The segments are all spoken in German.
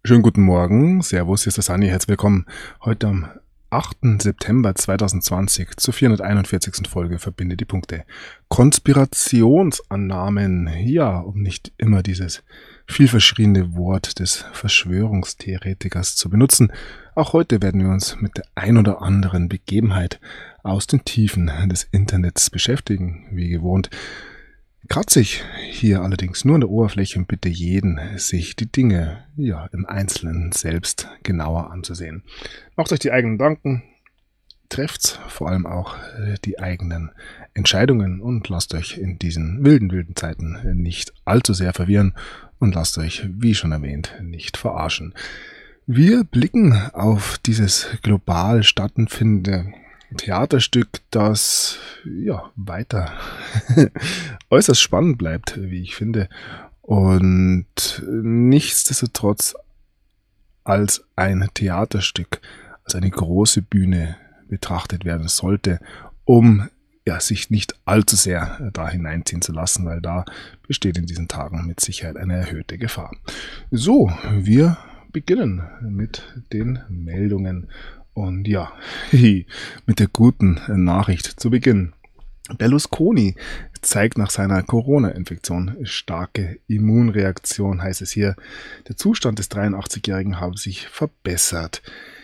Schönen guten Morgen, Servus, hier ist der Sani, herzlich willkommen. Heute am 8. September 2020 zur 441. Folge Verbinde die Punkte. Konspirationsannahmen, ja, um nicht immer dieses vielverschriene Wort des Verschwörungstheoretikers zu benutzen. Auch heute werden wir uns mit der ein oder anderen Begebenheit aus den Tiefen des Internets beschäftigen, wie gewohnt. Kratze ich hier allerdings nur an der Oberfläche und bitte jeden, sich die Dinge im Einzelnen selbst genauer anzusehen. Macht euch die eigenen Gedanken, trefft vor allem auch die eigenen Entscheidungen und lasst euch in diesen wilden Zeiten nicht allzu sehr verwirren und lasst euch, wie schon erwähnt, nicht verarschen. Wir blicken auf dieses global stattfindende Theaterstück, das weiter äußerst spannend bleibt, wie ich finde, und nichtsdestotrotz als ein Theaterstück, als eine große Bühne betrachtet werden sollte, um sich nicht allzu sehr da hineinziehen zu lassen, weil da besteht in diesen Tagen mit Sicherheit eine erhöhte Gefahr. So, wir beginnen mit den Meldungen. Und mit der guten Nachricht zu Beginn. Berlusconi zeigt nach seiner Corona-Infektion starke Immunreaktion, heißt es hier. Der Zustand des 83-Jährigen habe sich verbessert.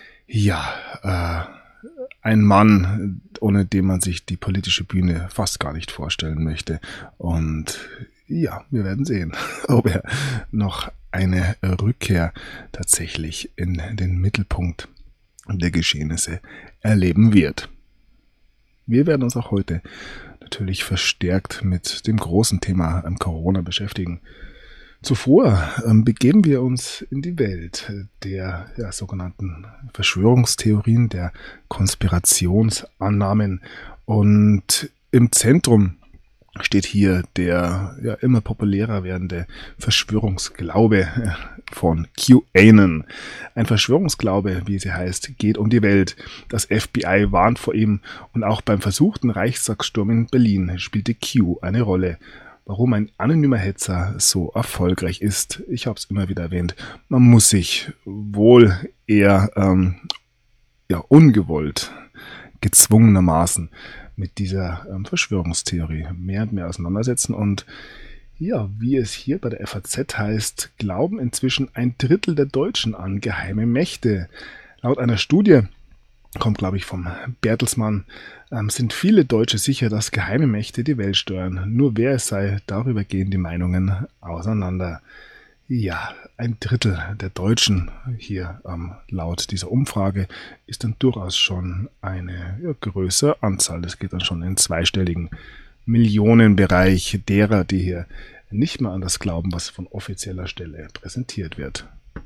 Ein Mann, ohne den man sich die politische Bühne fast gar nicht vorstellen möchte. Und wir werden sehen, ob er noch eine Rückkehr tatsächlich in den Mittelpunkt der Geschehnisse erleben wird. Wir werden uns auch heute natürlich verstärkt mit dem großen Thema Corona beschäftigen. Zuvor begeben wir uns in die Welt der sogenannten Verschwörungstheorien, der Konspirationsannahmen, und im Zentrum steht hier der immer populärer werdende Verschwörungsglaube von QAnon. Ein Verschwörungsglaube, wie sie heißt, geht um die Welt. Das FBI warnt vor ihm und auch beim versuchten Reichstagssturm in Berlin spielte Q eine Rolle. Warum ein anonymer Hetzer so erfolgreich ist, ich habe es immer wieder erwähnt, man muss sich wohl eher ungewollt, gezwungenermaßen mit dieser Verschwörungstheorie mehr und mehr auseinandersetzen. Und wie es hier bei der FAZ heißt, glauben inzwischen 1/3 der Deutschen an geheime Mächte. Laut einer Studie, kommt glaube ich vom Bertelsmann, sind viele Deutsche sicher, dass geheime Mächte die Welt steuern. Nur wer es sei, darüber gehen die Meinungen auseinander. 1/3 der Deutschen hier laut dieser Umfrage ist dann durchaus schon eine größere Anzahl. Das geht dann schon in zweistelligen Millionenbereich derer, die hier nicht mehr an das glauben, was von offizieller Stelle präsentiert wird.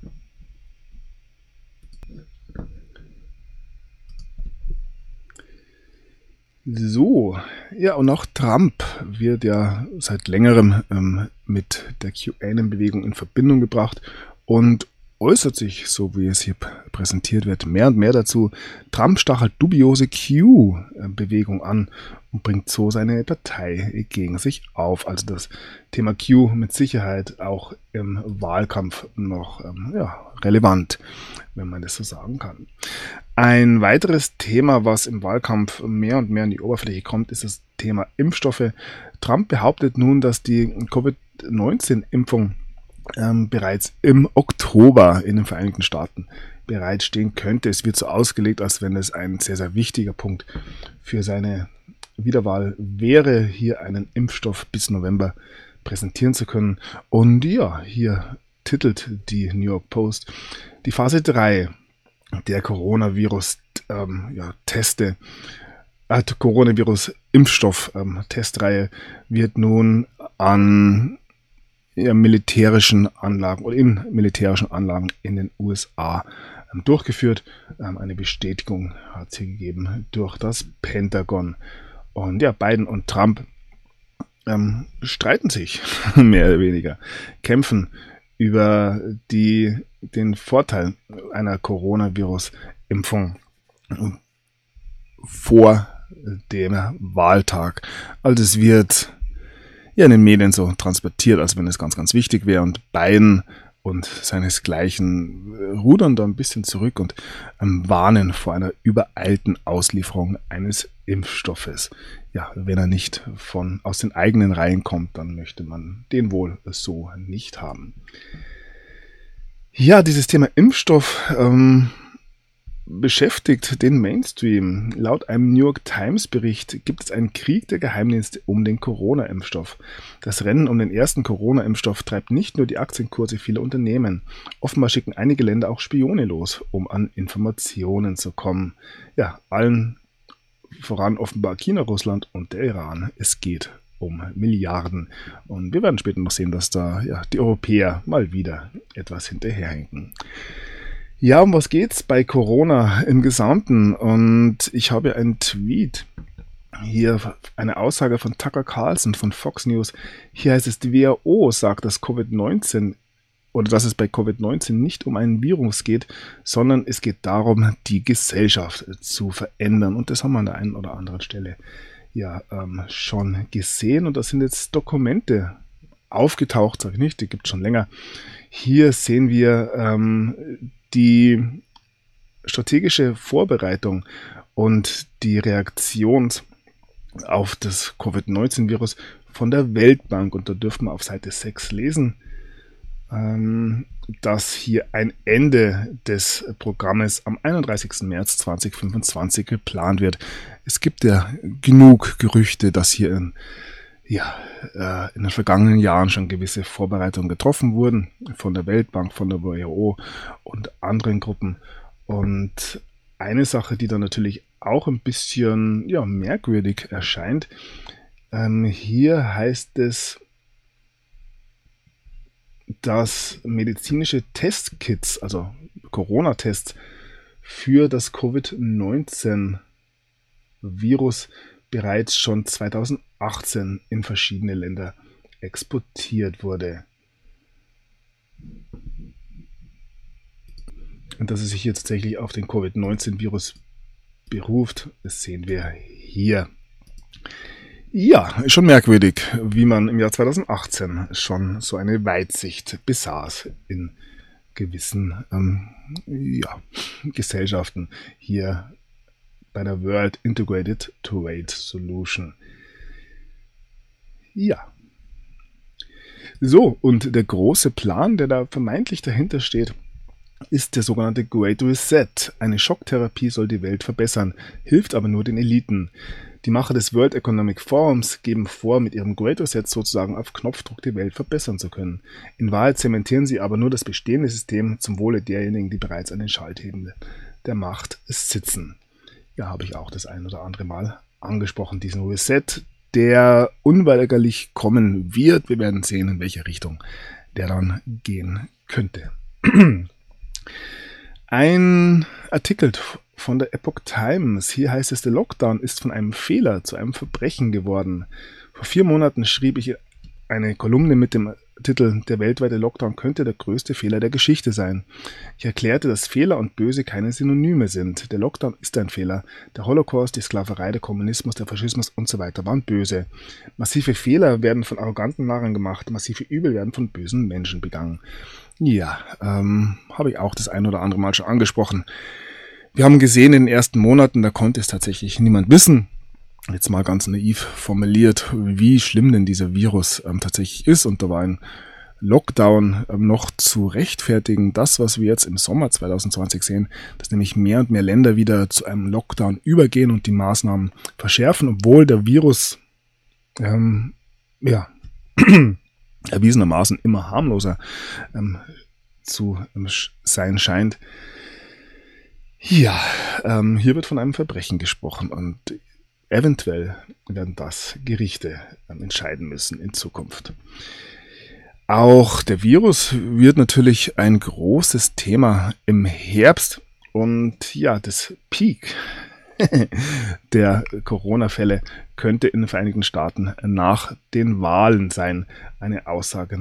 So, und auch Trump wird seit längerem mit der QAnon-Bewegung in Verbindung gebracht und äußert sich, so wie es hier präsentiert wird, mehr und mehr dazu. Trump stachelt dubiose Q-Bewegung an und bringt so seine Partei gegen sich auf. Also das Thema Q mit Sicherheit auch im Wahlkampf noch relevant, wenn man das so sagen kann. Ein weiteres Thema, was im Wahlkampf mehr und mehr an die Oberfläche kommt, ist das Thema Impfstoffe. Trump behauptet nun, dass die Covid-19-Impfung bereits im Oktober in den Vereinigten Staaten bereitstehen könnte. Es wird so ausgelegt, als wenn es ein sehr, sehr wichtiger Punkt für seine Wiederwahl wäre, hier einen Impfstoff bis November präsentieren zu können. Und hier titelt die New York Post, die Phase 3 der Coronavirus-Impfstoff-Testreihe wird nun an militärischen Anlagen oder in militärischen Anlagen in den USA durchgeführt. Eine Bestätigung hat es hier gegeben durch das Pentagon. Und Biden und Trump streiten sich mehr oder weniger, kämpfen über den Vorteil einer Coronavirus-Impfung vor dem Wahltag. Also es wird in den Medien so transportiert, als wenn es ganz, ganz wichtig wäre. Und Biden und seinesgleichen rudern da ein bisschen zurück und warnen vor einer übereilten Auslieferung eines Impfstoffes. Ja, wenn er nicht aus den eigenen Reihen kommt, dann möchte man den wohl so nicht haben. Ja, dieses Thema Impfstoff beschäftigt den Mainstream. Laut einem New York Times Bericht gibt es einen Krieg der Geheimdienste um den Corona-Impfstoff. Das Rennen um den ersten Corona-Impfstoff treibt nicht nur die Aktienkurse vieler Unternehmen. Offenbar schicken einige Länder auch Spione los, um an Informationen zu kommen. Ja, allen voran offenbar China, Russland und der Iran. Es geht um Milliarden. Und wir werden später noch sehen, dass da die Europäer mal wieder etwas hinterherhinken. Ja, um was geht's bei Corona im Gesamten? Und ich habe einen Tweet, hier eine Aussage von Tucker Carlson von Fox News. Hier heißt es, die WHO sagt, dass dass es bei Covid-19 nicht um ein Virus geht, sondern es geht darum, die Gesellschaft zu verändern. Und das haben wir an der einen oder anderen Stelle schon gesehen. Und da sind jetzt Dokumente aufgetaucht, sage ich nicht, die gibt es schon länger. Hier sehen wir die strategische Vorbereitung und die Reaktion auf das Covid-19-Virus von der Weltbank. Und da dürfen wir auf Seite 6 lesen, dass hier ein Ende des Programmes am 31. März 2025 geplant wird. Es gibt ja genug Gerüchte, dass hier in den vergangenen Jahren schon gewisse Vorbereitungen getroffen wurden von der Weltbank, von der WHO und anderen Gruppen. Und eine Sache, die dann natürlich auch ein bisschen merkwürdig erscheint, hier heißt es, dass medizinische Testkits, also Corona-Tests für das Covid-19-Virus bereits schon 2018 in verschiedene Länder exportiert wurde. Und dass es sich hier tatsächlich auf den Covid-19-Virus beruft, das sehen wir hier. Ja, schon merkwürdig, wie man im Jahr 2018 schon so eine Weitsicht besaß in gewissen Gesellschaften hier bei der World Integrated Trade Solution. Ja. So, und der große Plan, der da vermeintlich dahinter steht, ist der sogenannte Great Reset. Eine Schocktherapie soll die Welt verbessern, hilft aber nur den Eliten. Die Macher des World Economic Forums geben vor, mit ihrem Great Reset sozusagen auf Knopfdruck die Welt verbessern zu können. In Wahrheit zementieren sie aber nur das bestehende System zum Wohle derjenigen, die bereits an den Schalthebeln der Macht sitzen. Ja, habe ich auch das ein oder andere Mal angesprochen, diesen Reset, der unweigerlich kommen wird. Wir werden sehen, in welche Richtung der dann gehen könnte. Ein Artikel von der Epoch Times. Hier heißt es, der Lockdown ist von einem Fehler zu einem Verbrechen geworden. Vor 4 Monaten schrieb ich eine Kolumne mit dem Titel Der weltweite Lockdown könnte der größte Fehler der Geschichte sein. Ich erklärte, dass Fehler und Böse keine Synonyme sind. Der Lockdown ist ein Fehler. Der Holocaust, die Sklaverei, der Kommunismus, der Faschismus und so weiter waren böse. Massive Fehler werden von arroganten Narren gemacht. Massive Übel werden von bösen Menschen begangen. Ja, habe ich auch das ein oder andere Mal schon angesprochen. Wir haben gesehen in den ersten Monaten, da konnte es tatsächlich niemand wissen, jetzt mal ganz naiv formuliert, wie schlimm denn dieser Virus tatsächlich ist. Und da war ein Lockdown noch zu rechtfertigen. Das, was wir jetzt im Sommer 2020 sehen, dass nämlich mehr und mehr Länder wieder zu einem Lockdown übergehen und die Maßnahmen verschärfen, obwohl der Virus erwiesenermaßen immer harmloser zu sein scheint. Ja, hier wird von einem Verbrechen gesprochen und eventuell werden das Gerichte entscheiden müssen in Zukunft. Auch der Virus wird natürlich ein großes Thema im Herbst und ja, das Peak der Corona-Fälle könnte in den Vereinigten Staaten nach den Wahlen sein. Eine Aussage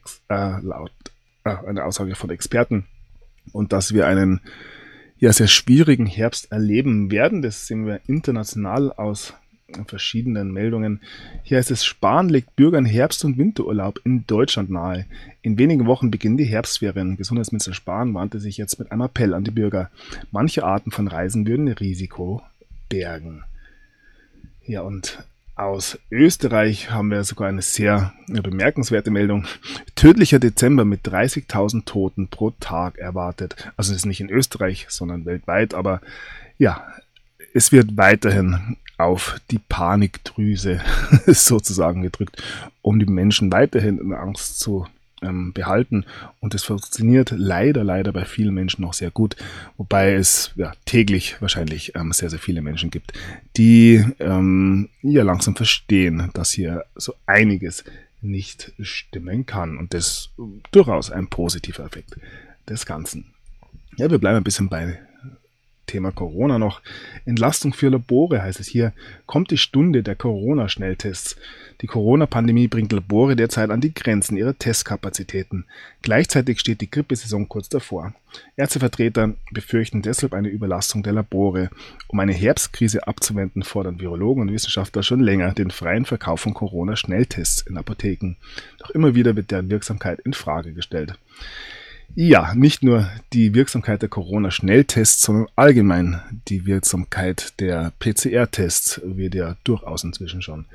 von Experten. Und dass wir einen sehr schwierigen Herbst erleben werden, das sehen wir international aus verschiedenen Meldungen. Hier heißt es, Spahn legt Bürgern Herbst- und Winterurlaub in Deutschland nahe. In wenigen Wochen beginnen die Herbstferien. Gesundheitsminister Spahn warnte sich jetzt mit einem Appell an die Bürger. Manche Arten von Reisen würden Risiko bergen. Ja, und aus Österreich haben wir sogar eine sehr bemerkenswerte Meldung. Tödlicher Dezember mit 30.000 Toten pro Tag erwartet. Also das ist nicht in Österreich, sondern weltweit. Aber ja, es wird weiterhin auf die Panikdrüse sozusagen gedrückt, um die Menschen weiterhin in Angst zu behalten. Und das funktioniert leider bei vielen Menschen noch sehr gut, wobei es täglich wahrscheinlich sehr, sehr viele Menschen gibt, die langsam verstehen, dass hier so einiges nicht stimmen kann. Und das durchaus ein positiver Effekt des Ganzen. Ja, wir bleiben ein bisschen bei Thema Corona noch. Entlastung für Labore heißt es hier, kommt die Stunde der Corona-Schnelltests. Die Corona-Pandemie bringt Labore derzeit an die Grenzen ihrer Testkapazitäten. Gleichzeitig steht die Grippesaison kurz davor. Ärztevertreter befürchten deshalb eine Überlastung der Labore. Um eine Herbstkrise abzuwenden, fordern Virologen und Wissenschaftler schon länger den freien Verkauf von Corona-Schnelltests in Apotheken. Doch immer wieder wird deren Wirksamkeit in Frage gestellt. Ja, nicht nur die Wirksamkeit der Corona-Schnelltests, sondern allgemein die Wirksamkeit der PCR-Tests wird ja durchaus inzwischen schon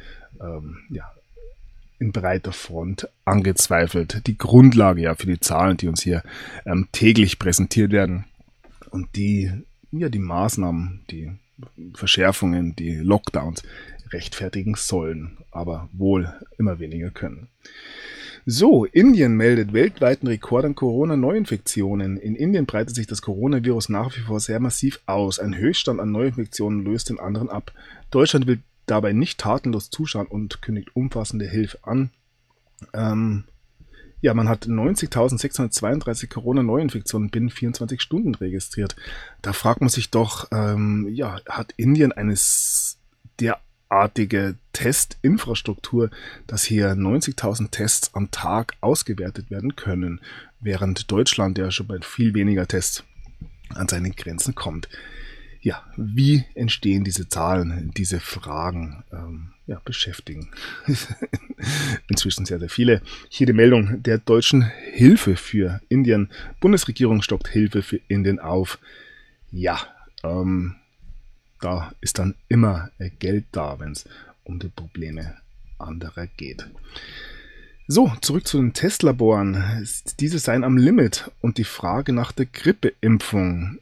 in breiter Front angezweifelt. Die Grundlage für die Zahlen, die uns hier täglich präsentiert werden und die Maßnahmen, die Verschärfungen, die Lockdowns rechtfertigen sollen, aber wohl immer weniger können. So, Indien meldet weltweiten Rekord an Corona-Neuinfektionen. In Indien breitet sich das Coronavirus nach wie vor sehr massiv aus. Ein Höchststand an Neuinfektionen löst den anderen ab. Deutschland will dabei nicht tatenlos zuschauen und kündigt umfassende Hilfe an. Man hat 90.632 Corona-Neuinfektionen binnen 24 Stunden registriert. Da fragt man sich doch, hat Indien eine derartige Testinfrastruktur, dass hier 90.000 Tests am Tag ausgewertet werden können, während Deutschland ja schon bei viel weniger Tests an seine Grenzen kommt. Ja, wie entstehen diese Zahlen, diese Fragen beschäftigen inzwischen sehr, sehr viele. Hier die Meldung der deutschen Hilfe für Indien. Bundesregierung stockt Hilfe für Indien auf. Ja, da ist dann immer Geld da, wenn es um die Probleme anderer geht. So, zurück zu den Testlaboren. Diese seien am Limit und die Frage nach der Grippeimpfung.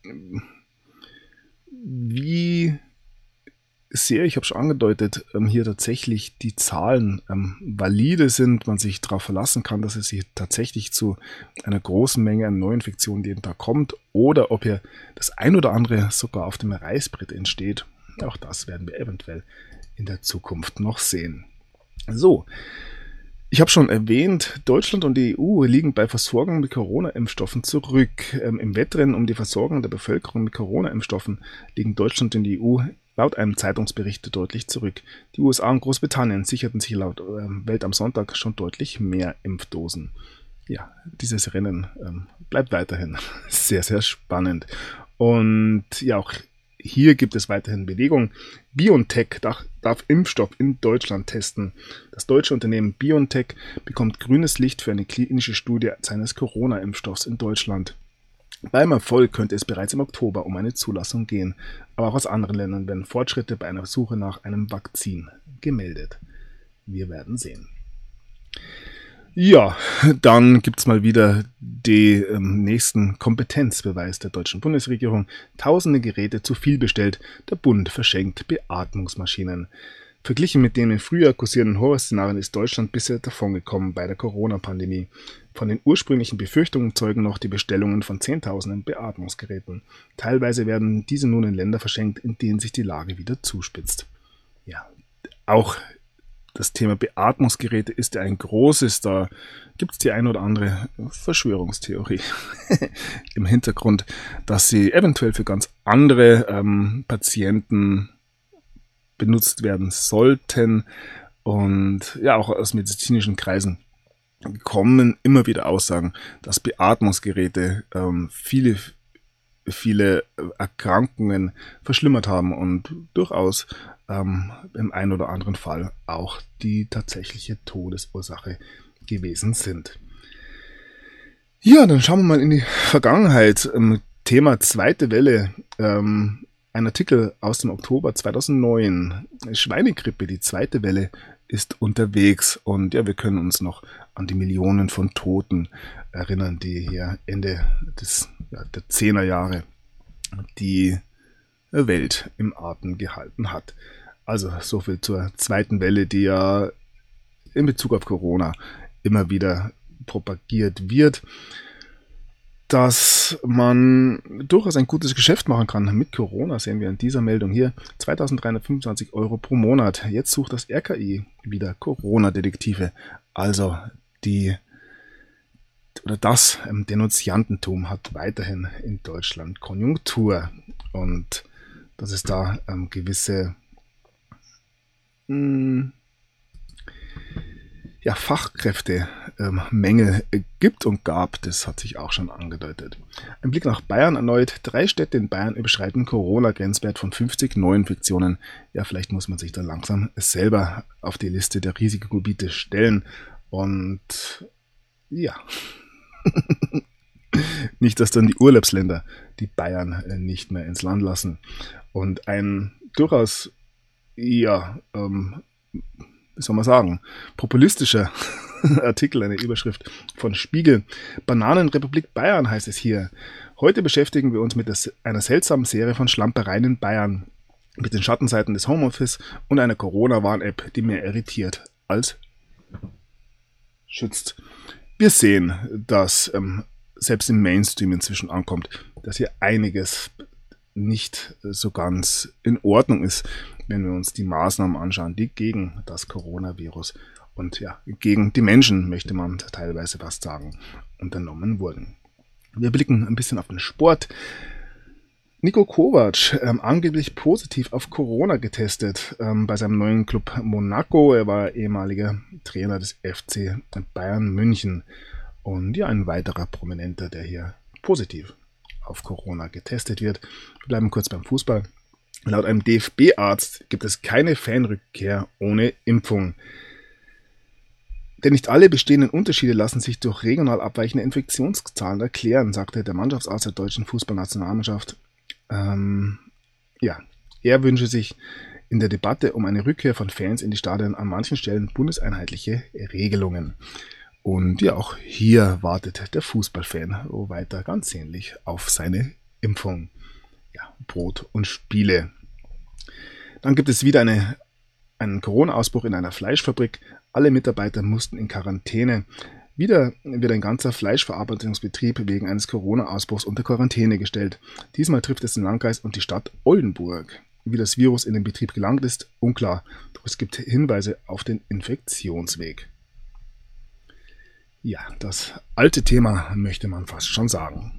Wie sehr, ich habe schon angedeutet, hier tatsächlich die Zahlen valide sind, man sich darauf verlassen kann, dass es hier tatsächlich zu einer großen Menge an Neuinfektionen jeden Tag kommt oder ob hier das ein oder andere sogar auf dem Reißbrett entsteht. Auch das werden wir eventuell in der Zukunft noch sehen. So, ich habe schon erwähnt, Deutschland und die EU liegen bei Versorgung mit Corona-Impfstoffen zurück. Im Wettrennen um die Versorgung der Bevölkerung mit Corona-Impfstoffen liegen Deutschland und die EU laut einem Zeitungsbericht deutlich zurück. Die USA und Großbritannien sicherten sich laut Welt am Sonntag schon deutlich mehr Impfdosen. Ja, dieses Rennen bleibt weiterhin sehr, sehr spannend. Und ja, auch hier gibt es weiterhin Bewegung. BioNTech darf Impfstoff in Deutschland testen. Das deutsche Unternehmen BioNTech bekommt grünes Licht für eine klinische Studie seines Corona-Impfstoffs in Deutschland. Beim Erfolg könnte es bereits im Oktober um eine Zulassung gehen. Aber auch aus anderen Ländern werden Fortschritte bei einer Suche nach einem Vakzin gemeldet. Wir werden sehen. Ja, dann gibt es mal wieder den nächsten Kompetenzbeweis der deutschen Bundesregierung. Tausende Geräte zu viel bestellt. Der Bund verschenkt Beatmungsmaschinen. Verglichen mit den im Frühjahr kursierenden Horrorszenarien ist Deutschland bisher davongekommen bei der Corona-Pandemie. Von den ursprünglichen Befürchtungen zeugen noch die Bestellungen von Zehntausenden Beatmungsgeräten. Teilweise werden diese nun in Länder verschenkt, in denen sich die Lage wieder zuspitzt. Ja, auch das Thema Beatmungsgeräte ist ja ein großes, da gibt es die ein oder andere Verschwörungstheorie im Hintergrund, dass sie eventuell für ganz andere Patienten benutzt werden sollten. Und ja, auch aus medizinischen Kreisen kommen immer wieder Aussagen, dass Beatmungsgeräte viele viele Erkrankungen verschlimmert haben und durchaus im einen oder anderen Fall auch die tatsächliche Todesursache gewesen sind. Ja, dann schauen wir mal in die Vergangenheit. Thema zweite Welle. Ein Artikel aus dem Oktober 2009. Schweinegrippe, die zweite Welle ist unterwegs. Und ja, wir können uns noch an die Millionen von Toten erinnern, die hier Ende der 10er Jahre die Welt im Atem gehalten hat. Also so viel zur zweiten Welle, die ja in Bezug auf Corona immer wieder propagiert wird, dass man durchaus ein gutes Geschäft machen kann. Mit Corona sehen wir in dieser Meldung hier 2.325 € pro Monat. Jetzt sucht das RKI wieder Corona-Detektive. Also das Denunziantentum hat weiterhin in Deutschland Konjunktur. Und dass es da gewisse Fachkräftemängel gibt und gab, das hat sich auch schon angedeutet. Ein Blick nach Bayern erneut. 3 Städte in Bayern überschreiten Corona-Grenzwert von 50 Neuinfektionen. Ja, vielleicht muss man sich dann langsam selber auf die Liste der Risikogebiete stellen. Und ja, nicht, dass dann die Urlaubsländer die Bayern nicht mehr ins Land lassen. Und ein durchaus, wie soll man sagen, populistischer Artikel, eine Überschrift von Spiegel. Bananenrepublik Bayern heißt es hier. Heute beschäftigen wir uns mit einer seltsamen Serie von Schlampereien in Bayern. Mit den Schattenseiten des Homeoffice und einer Corona-Warn-App, die mehr irritiert als schützt. Wir sehen, dass selbst im Mainstream inzwischen ankommt, dass hier einiges nicht so ganz in Ordnung ist, wenn wir uns die Maßnahmen anschauen, die gegen das Coronavirus und gegen die Menschen, möchte man teilweise fast sagen, unternommen wurden. Wir blicken ein bisschen auf den Sport. Niko Kovac, angeblich positiv auf Corona getestet bei seinem neuen Club Monaco. Er war ehemaliger Trainer des FC Bayern München. Und ein weiterer Prominenter, der hier positiv auf Corona getestet wird. Wir bleiben kurz beim Fußball. Laut einem DFB-Arzt gibt es keine Fanrückkehr ohne Impfung. Denn nicht alle bestehenden Unterschiede lassen sich durch regional abweichende Infektionszahlen erklären, sagte der Mannschaftsarzt der deutschen Fußballnationalmannschaft. Er wünsche sich in der Debatte um eine Rückkehr von Fans in die Stadien an manchen Stellen bundeseinheitliche Regelungen. Und ja, auch hier wartet der Fußballfan weiter ganz sehnlich auf seine Impfung. Ja, Brot und Spiele. Dann gibt es wieder einen Corona-Ausbruch in einer Fleischfabrik. Alle Mitarbeiter mussten in Quarantäne. Wieder wird ein ganzer Fleischverarbeitungsbetrieb wegen eines Corona-Ausbruchs unter Quarantäne gestellt. Diesmal trifft es den Landkreis und die Stadt Oldenburg. Wie das Virus in den Betrieb gelangt ist, unklar. Doch es gibt Hinweise auf den Infektionsweg. Ja, das alte Thema möchte man fast schon sagen.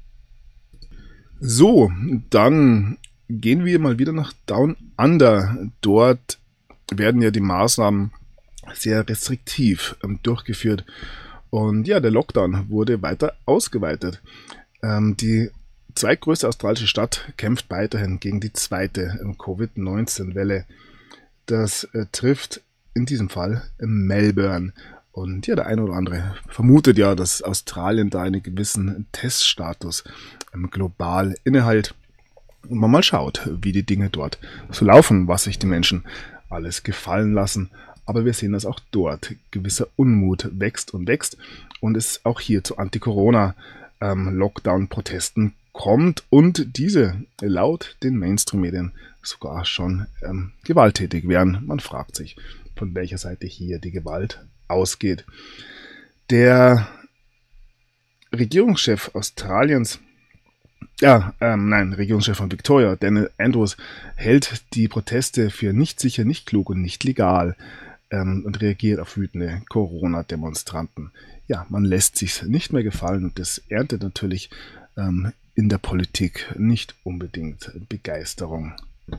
So, dann gehen wir mal wieder nach Down Under. Dort werden ja die Maßnahmen sehr restriktiv durchgeführt. Und ja, der Lockdown wurde weiter ausgeweitet. Die zweitgrößte australische Stadt kämpft weiterhin gegen die zweite Covid-19-Welle. Das trifft in diesem Fall Melbourne. Und ja, der eine oder andere vermutet ja, dass Australien da einen gewissen Teststatus global innehält. Und man mal schaut, wie die Dinge dort so laufen, was sich die Menschen alles gefallen lassen. Aber wir sehen, dass auch dort gewisser Unmut wächst und es auch hier zu Anti-Corona-Lockdown-Protesten kommt und diese laut den Mainstream-Medien sogar schon gewalttätig wären. Man fragt sich, von welcher Seite hier die Gewalt ausgeht. Der Regierungschef Australiens, Regierungschef von Victoria, Daniel Andrews, hält die Proteste für nicht sicher, nicht klug und nicht legal und reagiert auf wütende Corona-Demonstranten. Ja, man lässt sich nicht mehr gefallen und das erntet natürlich in der Politik nicht unbedingt Begeisterung.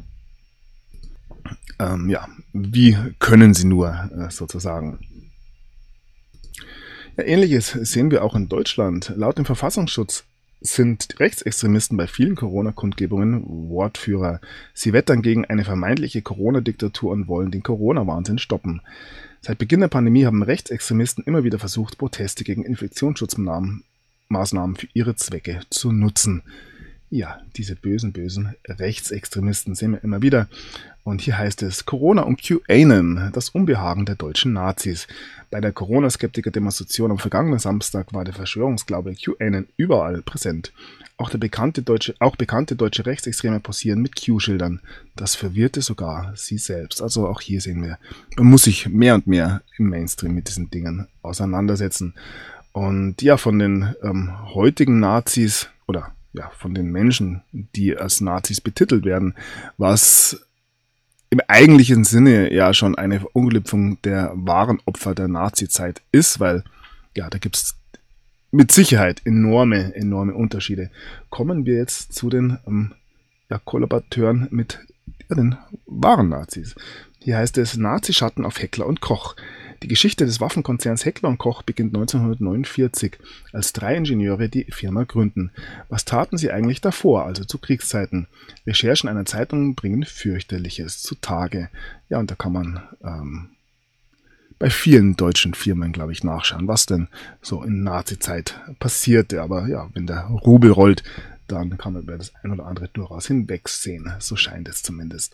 Wie können sie nur sozusagen? Ja, Ähnliches sehen wir auch in Deutschland. Laut dem Verfassungsschutz sind Rechtsextremisten bei vielen Corona-Kundgebungen Wortführer. Sie wettern gegen eine vermeintliche Corona-Diktatur und wollen den Corona-Wahnsinn stoppen. Seit Beginn der Pandemie haben Rechtsextremisten immer wieder versucht, Proteste gegen Infektionsschutzmaßnahmen für ihre Zwecke zu nutzen. Ja, diese bösen Rechtsextremisten sehen wir immer wieder. Und hier heißt es: Corona und QAnon, das Unbehagen der deutschen Nazis. Bei der Corona-Skeptiker-Demonstration am vergangenen Samstag war der Verschwörungsglaube QAnon überall präsent. Auch bekannte deutsche Rechtsextreme posieren mit Q-Schildern. Das verwirrte sogar sie selbst. Also auch hier sehen wir, man muss sich mehr und mehr im Mainstream mit diesen Dingen auseinandersetzen. Und ja, von den heutigen Nazis oder ja, von den Menschen, die als Nazis betitelt werden, was im eigentlichen Sinne ja schon eine Verunglimpfung der wahren Opfer der Nazizeit ist, weil ja, da gibt es mit Sicherheit enorme Unterschiede. Kommen wir jetzt zu den Kollaborateuren mit den wahren Nazis. Hier heißt es: Nazischatten auf Heckler und Koch. Die Geschichte des Waffenkonzerns Heckler und Koch beginnt 1949, als 3 Ingenieure die Firma gründen. Was taten sie eigentlich davor, also zu Kriegszeiten? Recherchen einer Zeitung bringen Fürchterliches zutage. Ja, und da kann man bei vielen deutschen Firmen, glaube ich, nachschauen, was denn so in Nazizeit passierte. Aber ja, wenn der Rubel rollt, dann kann man über das ein oder andere durchaus hinwegsehen. So scheint es zumindest.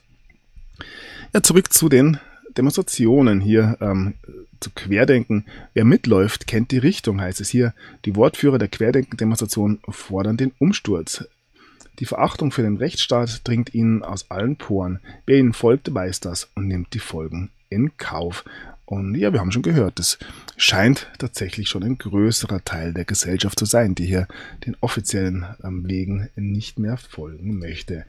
Ja, zurück zu den Demonstrationen hier zu Querdenken. Wer mitläuft, kennt die Richtung, heißt es hier. Die Wortführer der Querdenken-Demonstration fordern den Umsturz. Die Verachtung für den Rechtsstaat dringt ihnen aus allen Poren. Wer ihnen folgt, weiß das und nimmt die Folgen in Kauf. Und ja, wir haben schon gehört, es scheint tatsächlich schon ein größerer Teil der Gesellschaft zu sein, die hier den offiziellen Wegen nicht mehr folgen möchte.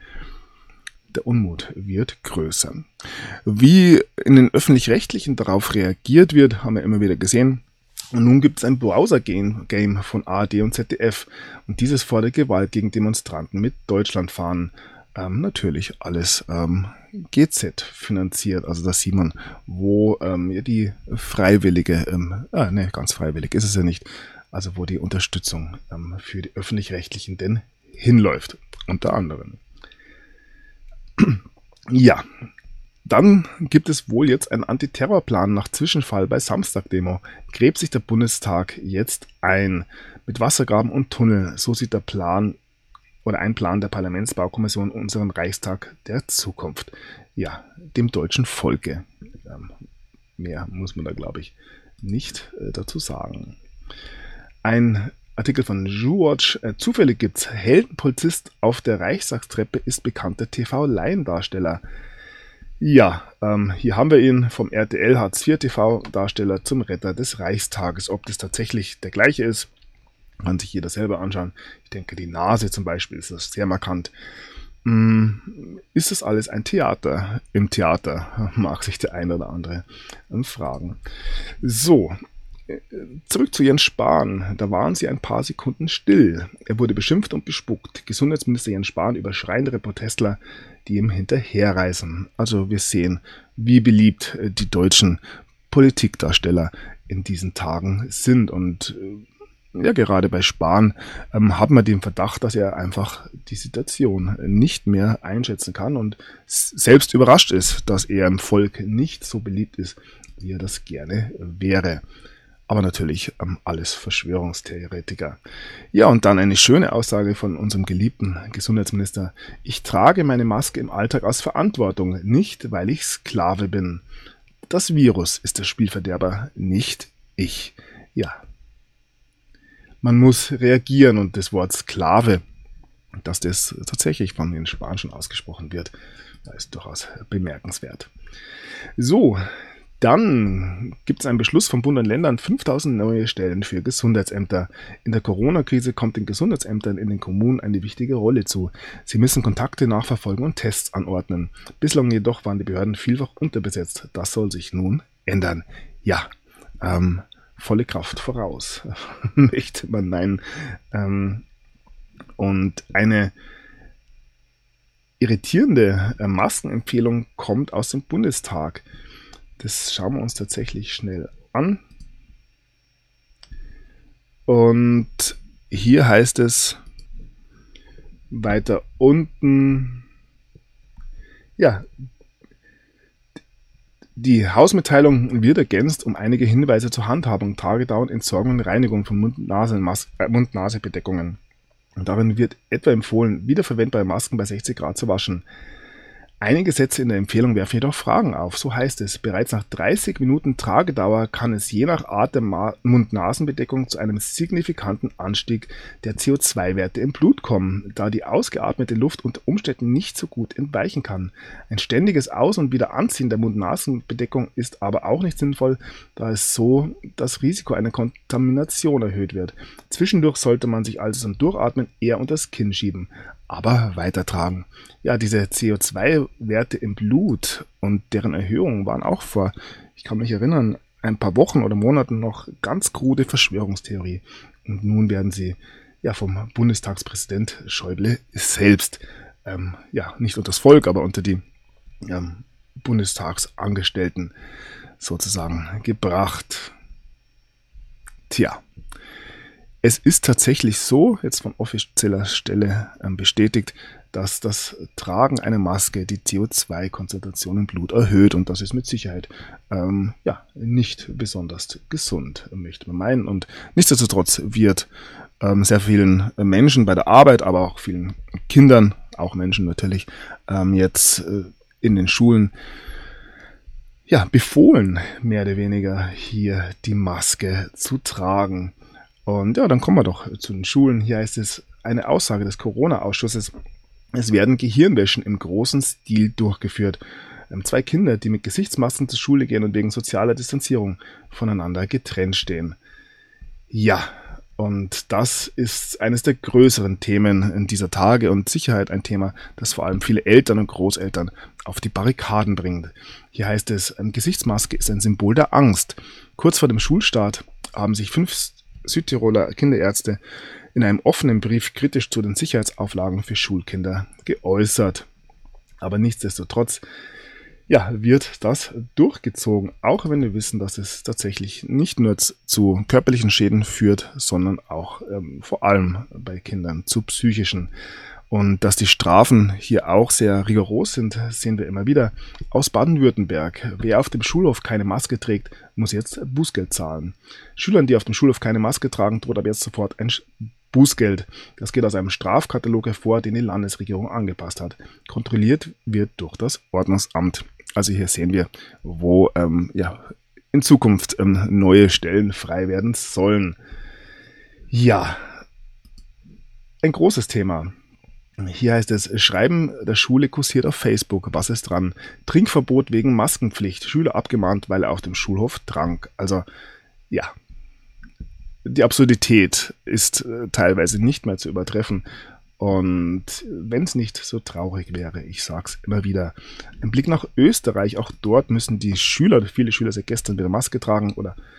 Der Unmut wird größer. Wie in den Öffentlich-Rechtlichen darauf reagiert wird, haben wir immer wieder gesehen. Und nun gibt es ein Browser-Game von ARD und ZDF. Und dieses fordert Gewalt gegen Demonstranten mit Deutschlandfahnen. Natürlich alles GZ finanziert. Also da sieht man, wo die freiwillige, ganz freiwillig ist es ja nicht, also wo die Unterstützung für die Öffentlich-Rechtlichen denn hinläuft. Unter anderem. Ja, dann gibt es wohl jetzt einen Antiterrorplan nach Zwischenfall bei Samstag-Demo. Gräbt sich der Bundestag jetzt ein mit Wassergraben und Tunnel. So sieht der Plan oder ein Plan der Parlamentsbaukommission unseren Reichstag der Zukunft. Ja, dem deutschen Volke. Mehr muss man da, glaube ich, nicht dazu sagen. Ein Artikel von JewWatch. Zufällig gibt's Heldenpolizist auf der Reichstagstreppe ist bekannter TV-Laiendarsteller. Ja, hier haben wir ihn vom RTL Hartz IV TV-Darsteller zum Retter des Reichstages. Ob das tatsächlich der gleiche ist, kann sich jeder selber anschauen. Ich denke, die Nase zum Beispiel ist das sehr markant. Ist das alles ein Theater? Im Theater mag sich der eine oder andere fragen. So, zurück zu Jens Spahn. Da waren sie ein paar Sekunden still. Er wurde beschimpft und bespuckt. Gesundheitsminister Jens Spahn über schreiende Protestler, die ihm hinterherreisen. Also wir sehen, wie beliebt die deutschen Politikdarsteller in diesen Tagen sind. Und ja, gerade bei Spahn hat man den Verdacht, dass er einfach die Situation nicht mehr einschätzen kann und selbst überrascht ist, dass er im Volk nicht so beliebt ist, wie er das gerne wäre. Aber natürlich alles Verschwörungstheoretiker. Ja, und dann eine schöne Aussage von unserem geliebten Gesundheitsminister. Ich trage meine Maske im Alltag aus Verantwortung, nicht weil ich Sklave bin. Das Virus ist der Spielverderber, nicht ich. Ja, man muss reagieren und das Wort Sklave, dass das tatsächlich von den Spahn schon ausgesprochen wird, das ist durchaus bemerkenswert. So, dann gibt es einen Beschluss von Bund und Ländern, 5000 neue Stellen für Gesundheitsämter. In der Corona-Krise kommt den Gesundheitsämtern in den Kommunen eine wichtige Rolle zu. Sie müssen Kontakte nachverfolgen und Tests anordnen. Bislang jedoch waren die Behörden vielfach unterbesetzt. Das soll sich nun ändern. Ja, volle Kraft voraus, möchte man meinen. Und eine irritierende Maskenempfehlung kommt aus dem Bundestag. Das schauen wir uns tatsächlich schnell an. Und hier heißt es, Weiter unten, ja, die Hausmitteilung wird ergänzt um einige Hinweise zur Handhabung, Tagedauer, Entsorgung und Reinigung von Mund-Nase-Bedeckungen. Und darin wird etwa empfohlen, wiederverwendbare Masken bei 60 Grad zu waschen. Einige Sätze in der Empfehlung werfen jedoch Fragen auf. So heißt es, bereits nach 30 Minuten Tragedauer kann es je nach Art der Mund-Nasen-Bedeckung zu einem signifikanten Anstieg der CO2-Werte im Blut kommen, da die ausgeatmete Luft unter Umständen nicht so gut entweichen kann. Ein ständiges Aus- und Wiederanziehen der Mund-Nasen-Bedeckung ist aber auch nicht sinnvoll, da es so das Risiko einer Kontamination erhöht wird. Zwischendurch sollte man sich also zum Durchatmen eher unter das Kinn schieben, aber weitertragen. Ja, diese CO2-Werte im Blut und deren Erhöhung waren auch vor, ich kann mich erinnern, ein paar Wochen oder Monaten noch ganz krude Verschwörungstheorie. Und nun werden sie ja vom Bundestagspräsident Schäuble selbst, nicht unter das Volk, aber unter die Bundestagsangestellten sozusagen gebracht. Tja. Es ist tatsächlich so, jetzt von offizieller Stelle bestätigt, dass das Tragen einer Maske die CO2-Konzentration im Blut erhöht und das ist mit Sicherheit nicht besonders gesund, möchte man meinen. Und nichtsdestotrotz wird sehr vielen Menschen bei der Arbeit, aber auch vielen Kindern, auch Menschen natürlich, jetzt in den Schulen befohlen, mehr oder weniger hier die Maske zu tragen. Und ja, dann kommen wir doch zu den Schulen. Hier heißt es, eine Aussage des Corona-Ausschusses, es werden Gehirnwäschen im großen Stil durchgeführt. 2 Kinder, die mit Gesichtsmasken zur Schule gehen und wegen sozialer Distanzierung voneinander getrennt stehen. Ja, und das ist eines der größeren Themen in dieser Tage und Sicherheit ein Thema, das vor allem viele Eltern und Großeltern auf die Barrikaden bringt. Hier heißt es, Gesichtsmaske ist ein Symbol der Angst. Kurz vor dem Schulstart haben sich 5 Südtiroler Kinderärzte in einem offenen Brief kritisch zu den Sicherheitsauflagen für Schulkinder geäußert. Aber nichtsdestotrotz wird das durchgezogen, auch wenn wir wissen, dass es tatsächlich nicht nur zu körperlichen Schäden führt, sondern auch vor allem bei Kindern zu psychischen. Und dass die Strafen hier auch sehr rigoros sind, sehen wir immer wieder. Aus Baden-Württemberg. Wer auf dem Schulhof keine Maske trägt, muss jetzt Bußgeld zahlen. Schülern, die auf dem Schulhof keine Maske tragen, droht ab jetzt sofort ein Bußgeld. Das geht aus einem Strafkatalog hervor, den die Landesregierung angepasst hat. Kontrolliert wird durch das Ordnungsamt. Also hier sehen wir, wo in Zukunft neue Stellen frei werden sollen. Ja, ein großes Thema. Hier heißt es, Schreiben der Schule kursiert auf Facebook. Was ist dran? Trinkverbot wegen Maskenpflicht. Schüler abgemahnt, weil er auf dem Schulhof trank. Also, ja. Die Absurdität ist teilweise nicht mehr zu übertreffen. Und wenn es nicht so traurig wäre, ich sag's immer wieder, ein Blick nach Österreich, auch dort müssen die Schüler, viele Schüler seit gestern wieder Maske tragen.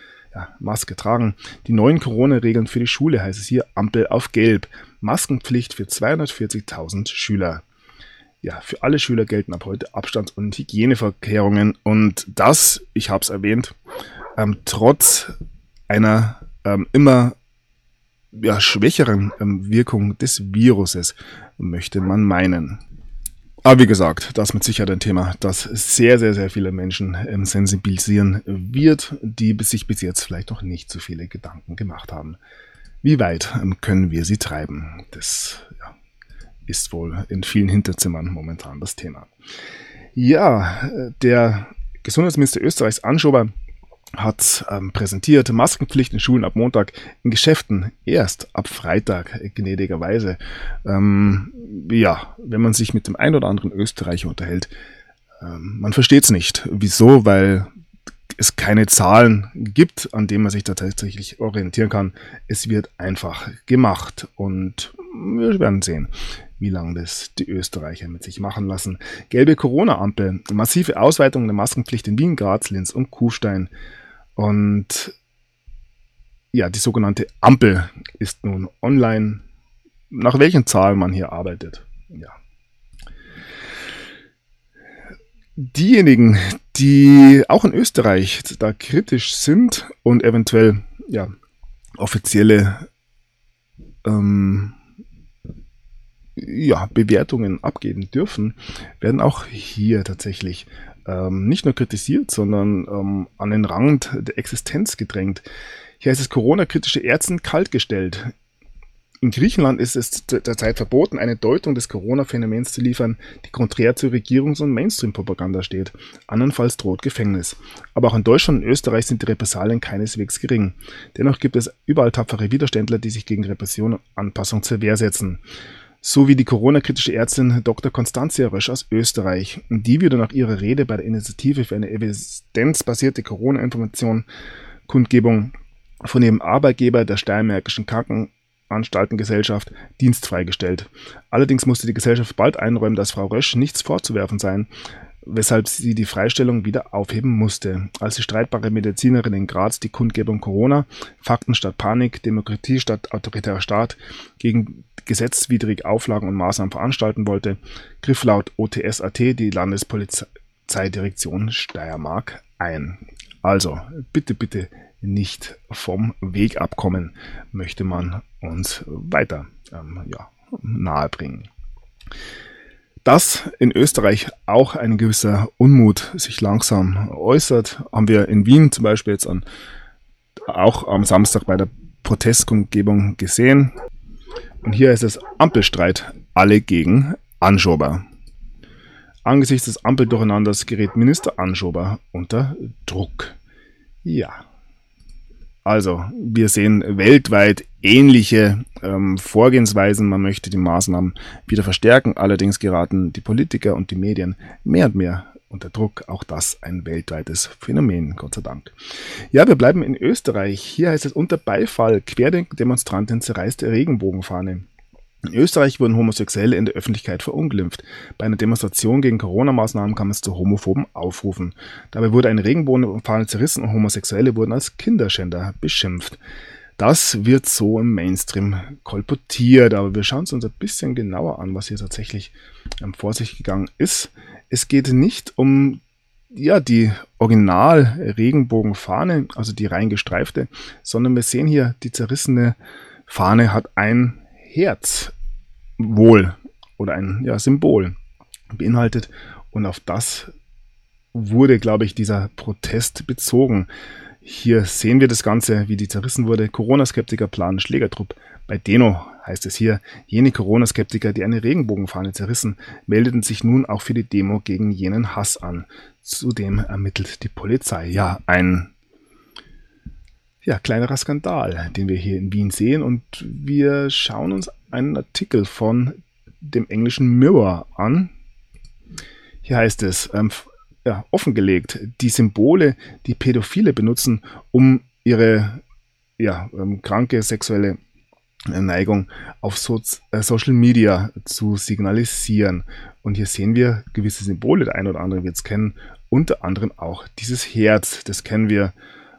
Die neuen Corona-Regeln für die Schule heißt es hier, Ampel auf Gelb. Maskenpflicht für 240.000 Schüler. Ja, für alle Schüler gelten ab heute Abstands- und Hygienevorkehrungen. Und das, ich habe es erwähnt, trotz einer immer schwächeren Wirkung des Viruses, möchte man meinen. Aber wie gesagt, das ist mit Sicherheit ein Thema, das sehr, sehr, sehr viele Menschen sensibilisieren wird, die sich bis jetzt vielleicht noch nicht so viele Gedanken gemacht haben. Wie weit können wir sie treiben? Das ist wohl in vielen Hinterzimmern momentan das Thema. Ja, der Gesundheitsminister Österreichs, Anschober, hat präsentiert, Maskenpflicht in Schulen ab Montag, in Geschäften erst ab Freitag, gnädigerweise. Wenn man sich mit dem einen oder anderen Österreicher unterhält, man versteht es nicht. Wieso? Weil es keine Zahlen gibt, an denen man sich da tatsächlich orientieren kann. Es wird einfach gemacht und wir werden sehen, wie lange das die Österreicher mit sich machen lassen. Gelbe Corona-Ampel, massive Ausweitung der Maskenpflicht in Wien, Graz, Linz und Kufstein. Und ja, die sogenannte Ampel ist nun online. Nach welchen Zahlen man hier arbeitet, ja. Diejenigen, die auch in Österreich da kritisch sind und eventuell offizielle Bewertungen abgeben dürfen, werden auch hier tatsächlich nicht nur kritisiert, sondern an den Rand der Existenz gedrängt. Hier heißt es, Corona-kritische Ärzte kaltgestellt. In Griechenland ist es derzeit verboten, eine Deutung des Corona-Phänomens zu liefern, die konträr zur Regierungs- und Mainstream-Propaganda steht. Andernfalls droht Gefängnis. Aber auch in Deutschland und Österreich sind die Repressalien keineswegs gering. Dennoch gibt es überall tapfere Widerständler, die sich gegen Repression und Anpassung zur Wehr setzen. So wie die Corona-kritische Ärztin Dr. Constantia Rösch aus Österreich. Die würde nach ihrer Rede bei der Initiative für eine evidenzbasierte Corona-Information Kundgebung von ihrem Arbeitgeber, der Steiermärkischen Krankenanstaltengesellschaft, dienstfrei gestellt. Allerdings musste die Gesellschaft bald einräumen, dass Frau Rösch nichts vorzuwerfen sei, weshalb sie die Freistellung wieder aufheben musste. Als die streitbare Medizinerin in Graz die Kundgebung Corona, Fakten statt Panik, Demokratie statt autoritärer Staat gegen gesetzwidrige Auflagen und Maßnahmen veranstalten wollte, griff laut OTS.at die Landespolizeidirektion Steiermark ein. Also, bitte nicht vom Weg abkommen, möchte man uns weiter nahebringen. Dass in Österreich auch ein gewisser Unmut sich langsam äußert, haben wir in Wien zum Beispiel jetzt auch am Samstag bei der Protestkundgebung gesehen. Und hier ist es Ampelstreit, alle gegen Anschober. Angesichts des Ampeldurcheinanders gerät Minister Anschober unter Druck. Ja, also wir sehen weltweit ähnliche Vorgehensweisen. Man möchte die Maßnahmen wieder verstärken. Allerdings geraten die Politiker und die Medien mehr und mehr unter Druck. Auch das ein weltweites Phänomen, Gott sei Dank. Ja, wir bleiben in Österreich. Hier heißt es unter Beifall, Querdenker-Demonstrantin zerreißt Regenbogenfahne. In Österreich wurden Homosexuelle in der Öffentlichkeit verunglimpft. Bei einer Demonstration gegen Corona-Maßnahmen kam es zu homophoben Aufrufen. Dabei wurde eine Regenbogenfahne zerrissen und Homosexuelle wurden als Kinderschänder beschimpft. Das wird so im Mainstream kolportiert, aber wir schauen es uns ein bisschen genauer an, was hier tatsächlich vor sich gegangen ist. Es geht nicht um die Original-Regenbogenfahne, also die rein gestreifte, sondern wir sehen hier, die zerrissene Fahne hat ein Herz wohl oder ein Symbol beinhaltet und auf das wurde, glaube ich, dieser Protest bezogen. Hier sehen wir das Ganze, wie die zerrissen wurde. Corona-Skeptiker planen Schlägertrupp. Bei Deno heißt es hier, jene Corona-Skeptiker, die eine Regenbogenfahne zerrissen, meldeten sich nun auch für die Demo gegen jenen Hass an. Zudem ermittelt die Polizei. Ja, ein kleinerer Skandal, den wir hier in Wien sehen. Und wir schauen uns einen Artikel von dem englischen Mirror an. Hier heißt es, offengelegt, die Symbole, die Pädophile benutzen, um ihre kranke sexuelle Neigung auf Social Media zu signalisieren. Und hier sehen wir gewisse Symbole, der eine oder andere wird es kennen, unter anderem auch dieses Herz, das kennen wir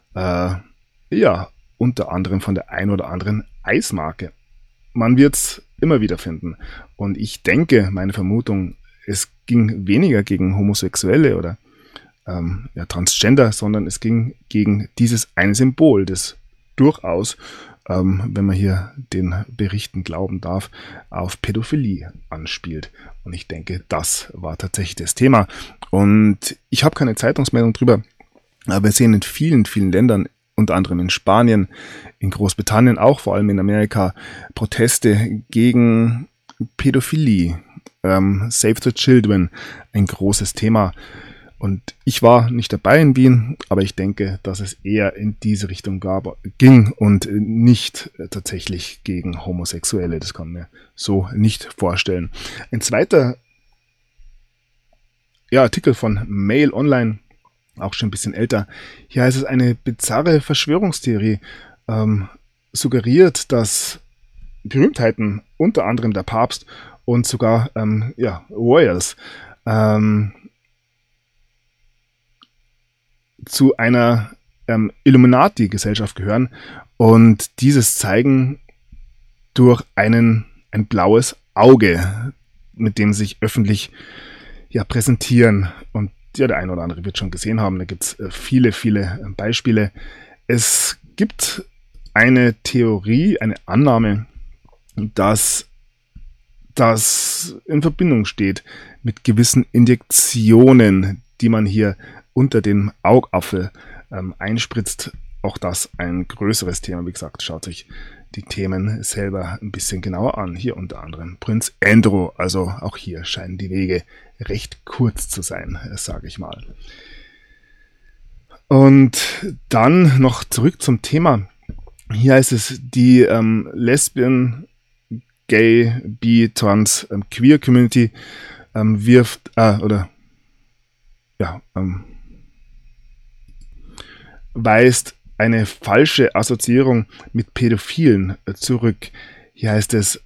unter anderem von der ein oder anderen Eismarke. Man wird es immer wieder finden. Und ich denke, meine Vermutung, es ging weniger gegen Homosexuelle oder Transgender, sondern es ging gegen dieses eine Symbol, das durchaus, wenn man hier den Berichten glauben darf, auf Pädophilie anspielt. Und ich denke, das war tatsächlich das Thema. Und ich habe keine Zeitungsmeldung drüber, aber wir sehen in vielen, vielen Ländern, unter anderem in Spanien, in Großbritannien, auch vor allem in Amerika, Proteste gegen Pädophilie. Save the Children, ein großes Thema. Und ich war nicht dabei in Wien, aber ich denke, dass es eher in diese Richtung ging und nicht tatsächlich gegen Homosexuelle. Das kann man mir so nicht vorstellen. Ein zweiter Artikel von Mail Online, auch schon ein bisschen älter. Hier heißt es, eine bizarre Verschwörungstheorie suggeriert, dass Berühmtheiten, unter anderem der Papst und sogar Royals, zu einer Illuminati-Gesellschaft gehören und dieses zeigen durch ein blaues Auge, mit dem sie sich öffentlich präsentieren. Und der eine oder andere wird schon gesehen haben, da gibt es viele, viele Beispiele. Es gibt eine Theorie, eine Annahme, dass das in Verbindung steht mit gewissen Injektionen, die man hier unter den Augapfel einspritzt. Auch das ein größeres Thema. Wie gesagt, schaut euch die Themen selber ein bisschen genauer an. Hier unter anderem Prince Andrew. Also auch hier scheinen die Wege recht kurz zu sein, sage ich mal. Und dann noch zurück zum Thema. Hier heißt es, die Lesbian, Gay, Bi, Trans, Queer Community weist eine falsche Assoziierung mit Pädophilen zurück. Hier heißt es,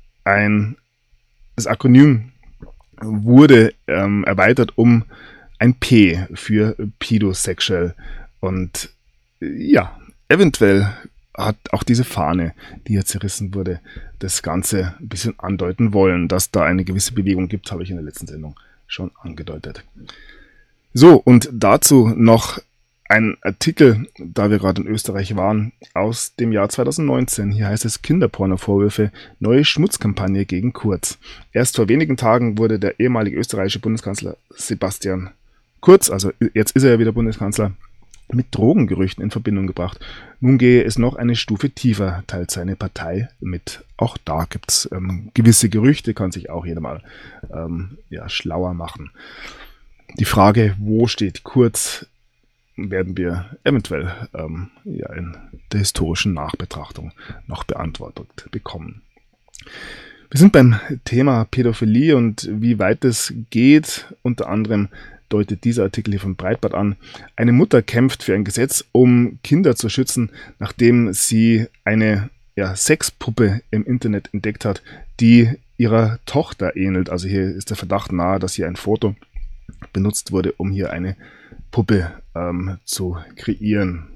das Akronym wurde erweitert um ein P für Pedosexual. Und ja, eventuell hat auch diese Fahne, die hier zerrissen wurde, das Ganze ein bisschen andeuten wollen. Dass da eine gewisse Bewegung gibt, habe ich in der letzten Sendung schon angedeutet. So, und dazu noch ein Artikel, da wir gerade in Österreich waren, aus dem Jahr 2019. Hier heißt es Kinderporno-Vorwürfe, neue Schmutzkampagne gegen Kurz. Erst vor wenigen Tagen wurde der ehemalige österreichische Bundeskanzler Sebastian Kurz, also jetzt ist er ja wieder Bundeskanzler, mit Drogengerüchten in Verbindung gebracht. Nun gehe es noch eine Stufe tiefer, teilt seine Partei mit. Auch da gibt es gewisse Gerüchte, kann sich auch jeder mal schlauer machen. Die Frage, wo steht Kurz, werden wir eventuell in der historischen Nachbetrachtung noch beantwortet bekommen. Wir sind beim Thema Pädophilie und wie weit es geht. Unter anderem deutet dieser Artikel hier von Breitbart an. Eine Mutter kämpft für ein Gesetz, um Kinder zu schützen, nachdem sie eine Sexpuppe im Internet entdeckt hat, die ihrer Tochter ähnelt. Also hier ist der Verdacht nahe, dass hier ein Foto benutzt wurde, um hier eine Puppe zu kreieren.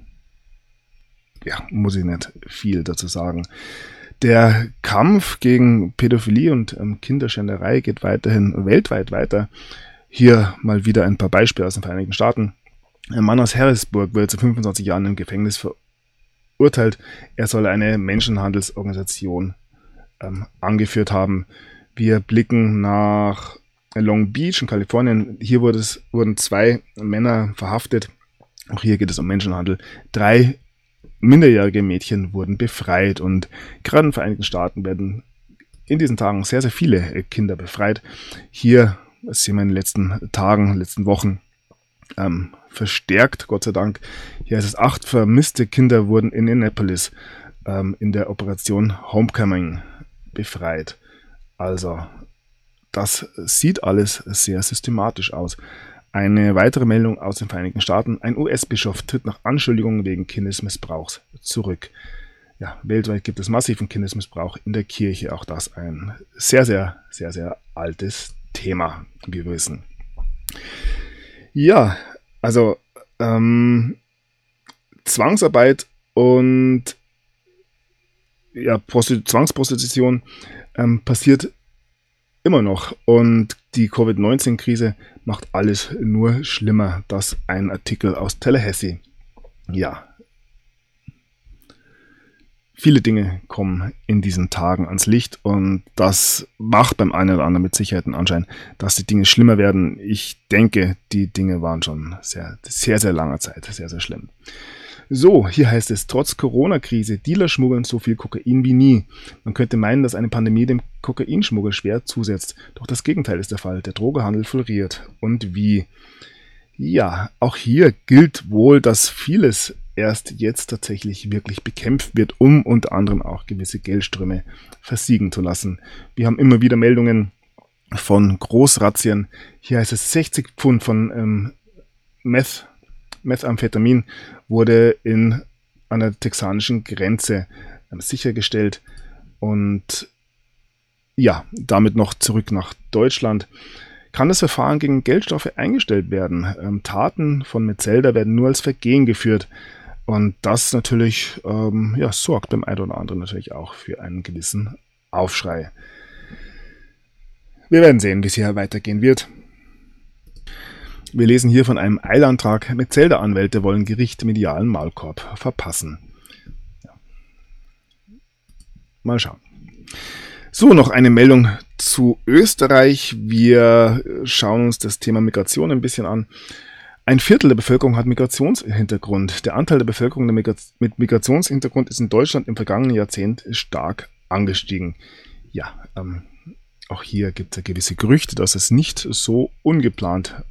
Ja, muss ich nicht viel dazu sagen. Der Kampf gegen Pädophilie und Kinderschänderei geht weiterhin weltweit weiter. Hier mal wieder ein paar Beispiele aus den Vereinigten Staaten. Ein Mann aus Harrisburg wird zu 25 Jahren im Gefängnis verurteilt. Er soll eine Menschenhandelsorganisation angeführt haben. Wir blicken nach Long Beach in Kalifornien. Hier wurden 2 Männer verhaftet. Auch hier geht es um Menschenhandel. 3 minderjährige Mädchen wurden befreit. Und gerade in den Vereinigten Staaten werden in diesen Tagen sehr, sehr viele Kinder befreit. Hier sehen wir in den letzten Tagen, letzten Wochen verstärkt, Gott sei Dank. Hier ist es 8 vermisste Kinder wurden in Annapolis in der Operation Homecoming befreit. Also das sieht alles sehr systematisch aus. Eine weitere Meldung aus den Vereinigten Staaten. Ein US-Bischof tritt nach Anschuldigungen wegen Kindesmissbrauchs zurück. Ja, weltweit gibt es massiven Kindesmissbrauch in der Kirche. Auch das ein sehr, sehr, sehr, sehr altes Thema, wie wir wissen. Ja, also Zwangsarbeit und Zwangsprostitution passiert immer noch und die Covid-19-Krise macht alles nur schlimmer. Das ein Artikel aus Tallahassee. Ja, viele Dinge kommen in diesen Tagen ans Licht und das macht beim einen oder anderen mit Sicherheit einen Anschein, dass die Dinge schlimmer werden. Ich denke, die Dinge waren schon sehr, sehr, sehr langer Zeit sehr, sehr schlimm. So, hier heißt es, trotz Corona-Krise, Dealer schmuggeln so viel Kokain wie nie. Man könnte meinen, dass eine Pandemie dem Kokainschmuggel schwer zusetzt. Doch das Gegenteil ist der Fall. Der Drogenhandel floriert. Und wie? Ja, auch hier gilt wohl, dass vieles erst jetzt tatsächlich wirklich bekämpft wird, um unter anderem auch gewisse Geldströme versiegen zu lassen. Wir haben immer wieder Meldungen von Großrazzien. Hier heißt es 60 Pfund von Methamphetamin wurde an der texanischen Grenze sichergestellt und ja, damit noch zurück nach Deutschland. Kann das Verfahren gegen Geldstrafe eingestellt werden? Taten von Metzelder werden nur als Vergehen geführt und das natürlich sorgt beim einen oder anderen natürlich auch für einen gewissen Aufschrei. Wir werden sehen, wie es hier weitergehen wird. Wir lesen hier von einem Eilantrag. Metzelder-Anwälte wollen Gericht medialen Maulkorb verpassen. Ja. Mal schauen. So, noch eine Meldung zu Österreich. Wir schauen uns das Thema Migration ein bisschen an. Ein Viertel der Bevölkerung hat Migrationshintergrund. Der Anteil der Bevölkerung mit Migrationshintergrund ist in Deutschland im vergangenen Jahrzehnt stark angestiegen. Ja, auch hier gibt es gewisse Gerüchte, dass es nicht so ungeplant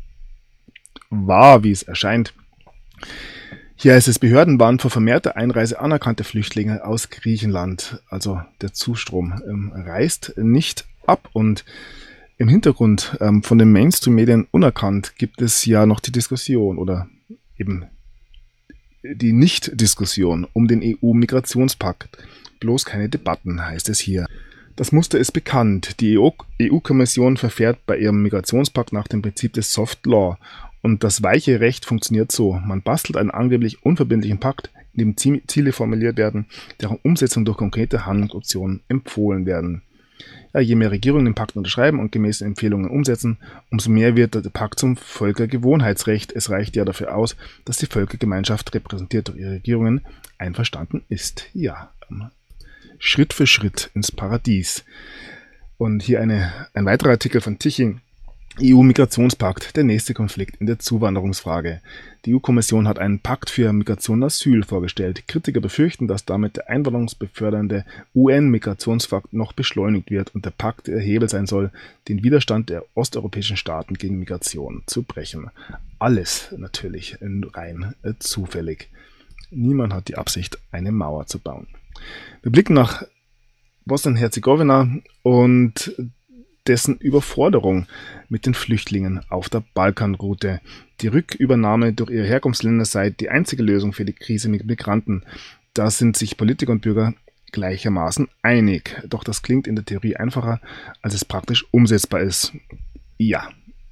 war, wie es erscheint. Hier heißt es, Behörden warnen vor vermehrter Einreise anerkannter Flüchtlinge aus Griechenland. Also der Zustrom reißt nicht ab. Und im Hintergrund von den Mainstream-Medien unerkannt gibt es ja noch die Diskussion oder eben die Nicht-Diskussion um den EU-Migrationspakt. Bloß keine Debatten, heißt es hier. Das Muster ist bekannt. Die EU-Kommission verfährt bei ihrem Migrationspakt nach dem Prinzip des Soft Law. Und das weiche Recht funktioniert so. Man bastelt einen angeblich unverbindlichen Pakt, in dem Ziele formuliert werden, deren Umsetzung durch konkrete Handlungsoptionen empfohlen werden. Ja, je mehr Regierungen den Pakt unterschreiben und gemäß den Empfehlungen umsetzen, umso mehr wird der Pakt zum Völkergewohnheitsrecht. Es reicht ja dafür aus, dass die Völkergemeinschaft, repräsentiert durch ihre Regierungen, einverstanden ist. Ja, Schritt für Schritt ins Paradies. Und hier ein weiterer Artikel von Tiching. EU-Migrationspakt, der nächste Konflikt in der Zuwanderungsfrage. Die EU-Kommission hat einen Pakt für Migration und Asyl vorgestellt. Kritiker befürchten, dass damit der einwanderungsbefördernde UN-Migrationspakt noch beschleunigt wird und der Pakt der Hebel sein soll, den Widerstand der osteuropäischen Staaten gegen Migration zu brechen. Alles natürlich rein zufällig. Niemand hat die Absicht, eine Mauer zu bauen. Wir blicken nach Bosnien-Herzegowina und dessen Überforderung mit den Flüchtlingen auf der Balkanroute. Die Rückübernahme durch ihre Herkunftsländer sei die einzige Lösung für die Krise mit Migranten. Da sind sich Politiker und Bürger gleichermaßen einig. Doch das klingt in der Theorie einfacher, als es praktisch umsetzbar ist. Ja.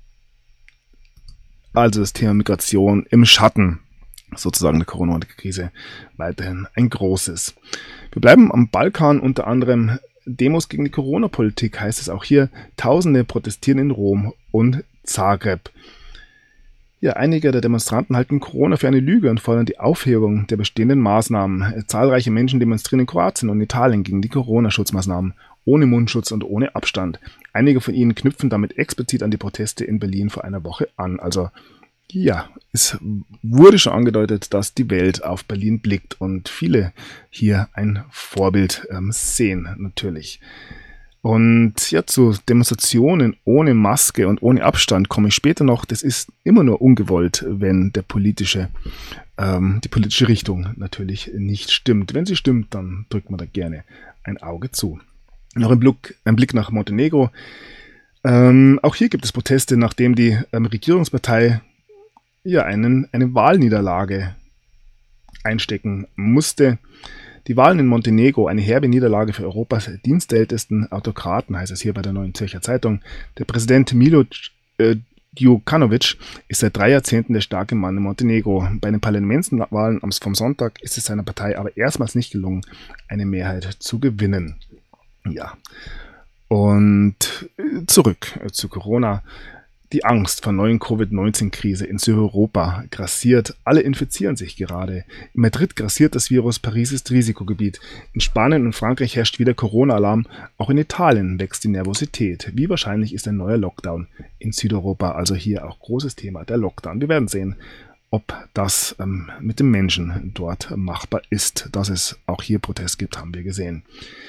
Also das Thema Migration im Schatten sozusagen der Corona-Krise weiterhin ein großes. Wir bleiben am Balkan, unter anderem Demos gegen die Corona-Politik, heißt es auch hier. Tausende protestieren in Rom und Zagreb. Ja, einige der Demonstranten halten Corona für eine Lüge und fordern die Aufhebung der bestehenden Maßnahmen. Zahlreiche Menschen demonstrieren in Kroatien und Italien gegen die Corona-Schutzmaßnahmen, ohne Mundschutz und ohne Abstand. Einige von ihnen knüpfen damit explizit an die Proteste in Berlin vor einer Woche an. Also ja, es wurde schon angedeutet, dass die Welt auf Berlin blickt und viele hier ein Vorbild sehen, natürlich. Und ja, zu Demonstrationen ohne Maske und ohne Abstand komme ich später noch. Das ist immer nur ungewollt, wenn die politische Richtung natürlich nicht stimmt. Wenn sie stimmt, dann drückt man da gerne ein Auge zu. Noch ein Blick nach Montenegro. Auch hier gibt es Proteste, nachdem die Regierungspartei eine Wahlniederlage einstecken musste. Die Wahlen in Montenegro, eine herbe Niederlage für Europas dienstältesten Autokraten, heißt es hier bei der Neuen Zürcher Zeitung. Der Präsident Milo Djukanovic ist seit 3 Jahrzehnten der starke Mann in Montenegro. Bei den Parlamentswahlen vom Sonntag ist es seiner Partei aber erstmals nicht gelungen, eine Mehrheit zu gewinnen. Ja, und zurück zu Corona. Die Angst vor neuen Covid-19-Krise in Südeuropa grassiert. Alle infizieren sich gerade. In Madrid grassiert das Virus, Paris ist Risikogebiet. In Spanien und Frankreich herrscht wieder Corona-Alarm. Auch in Italien wächst die Nervosität. Wie wahrscheinlich ist ein neuer Lockdown in Südeuropa? Also hier auch großes Thema, der Lockdown. Wir werden sehen, ob das mit den Menschen dort machbar ist. Dass es auch hier Protest gibt, haben wir gesehen.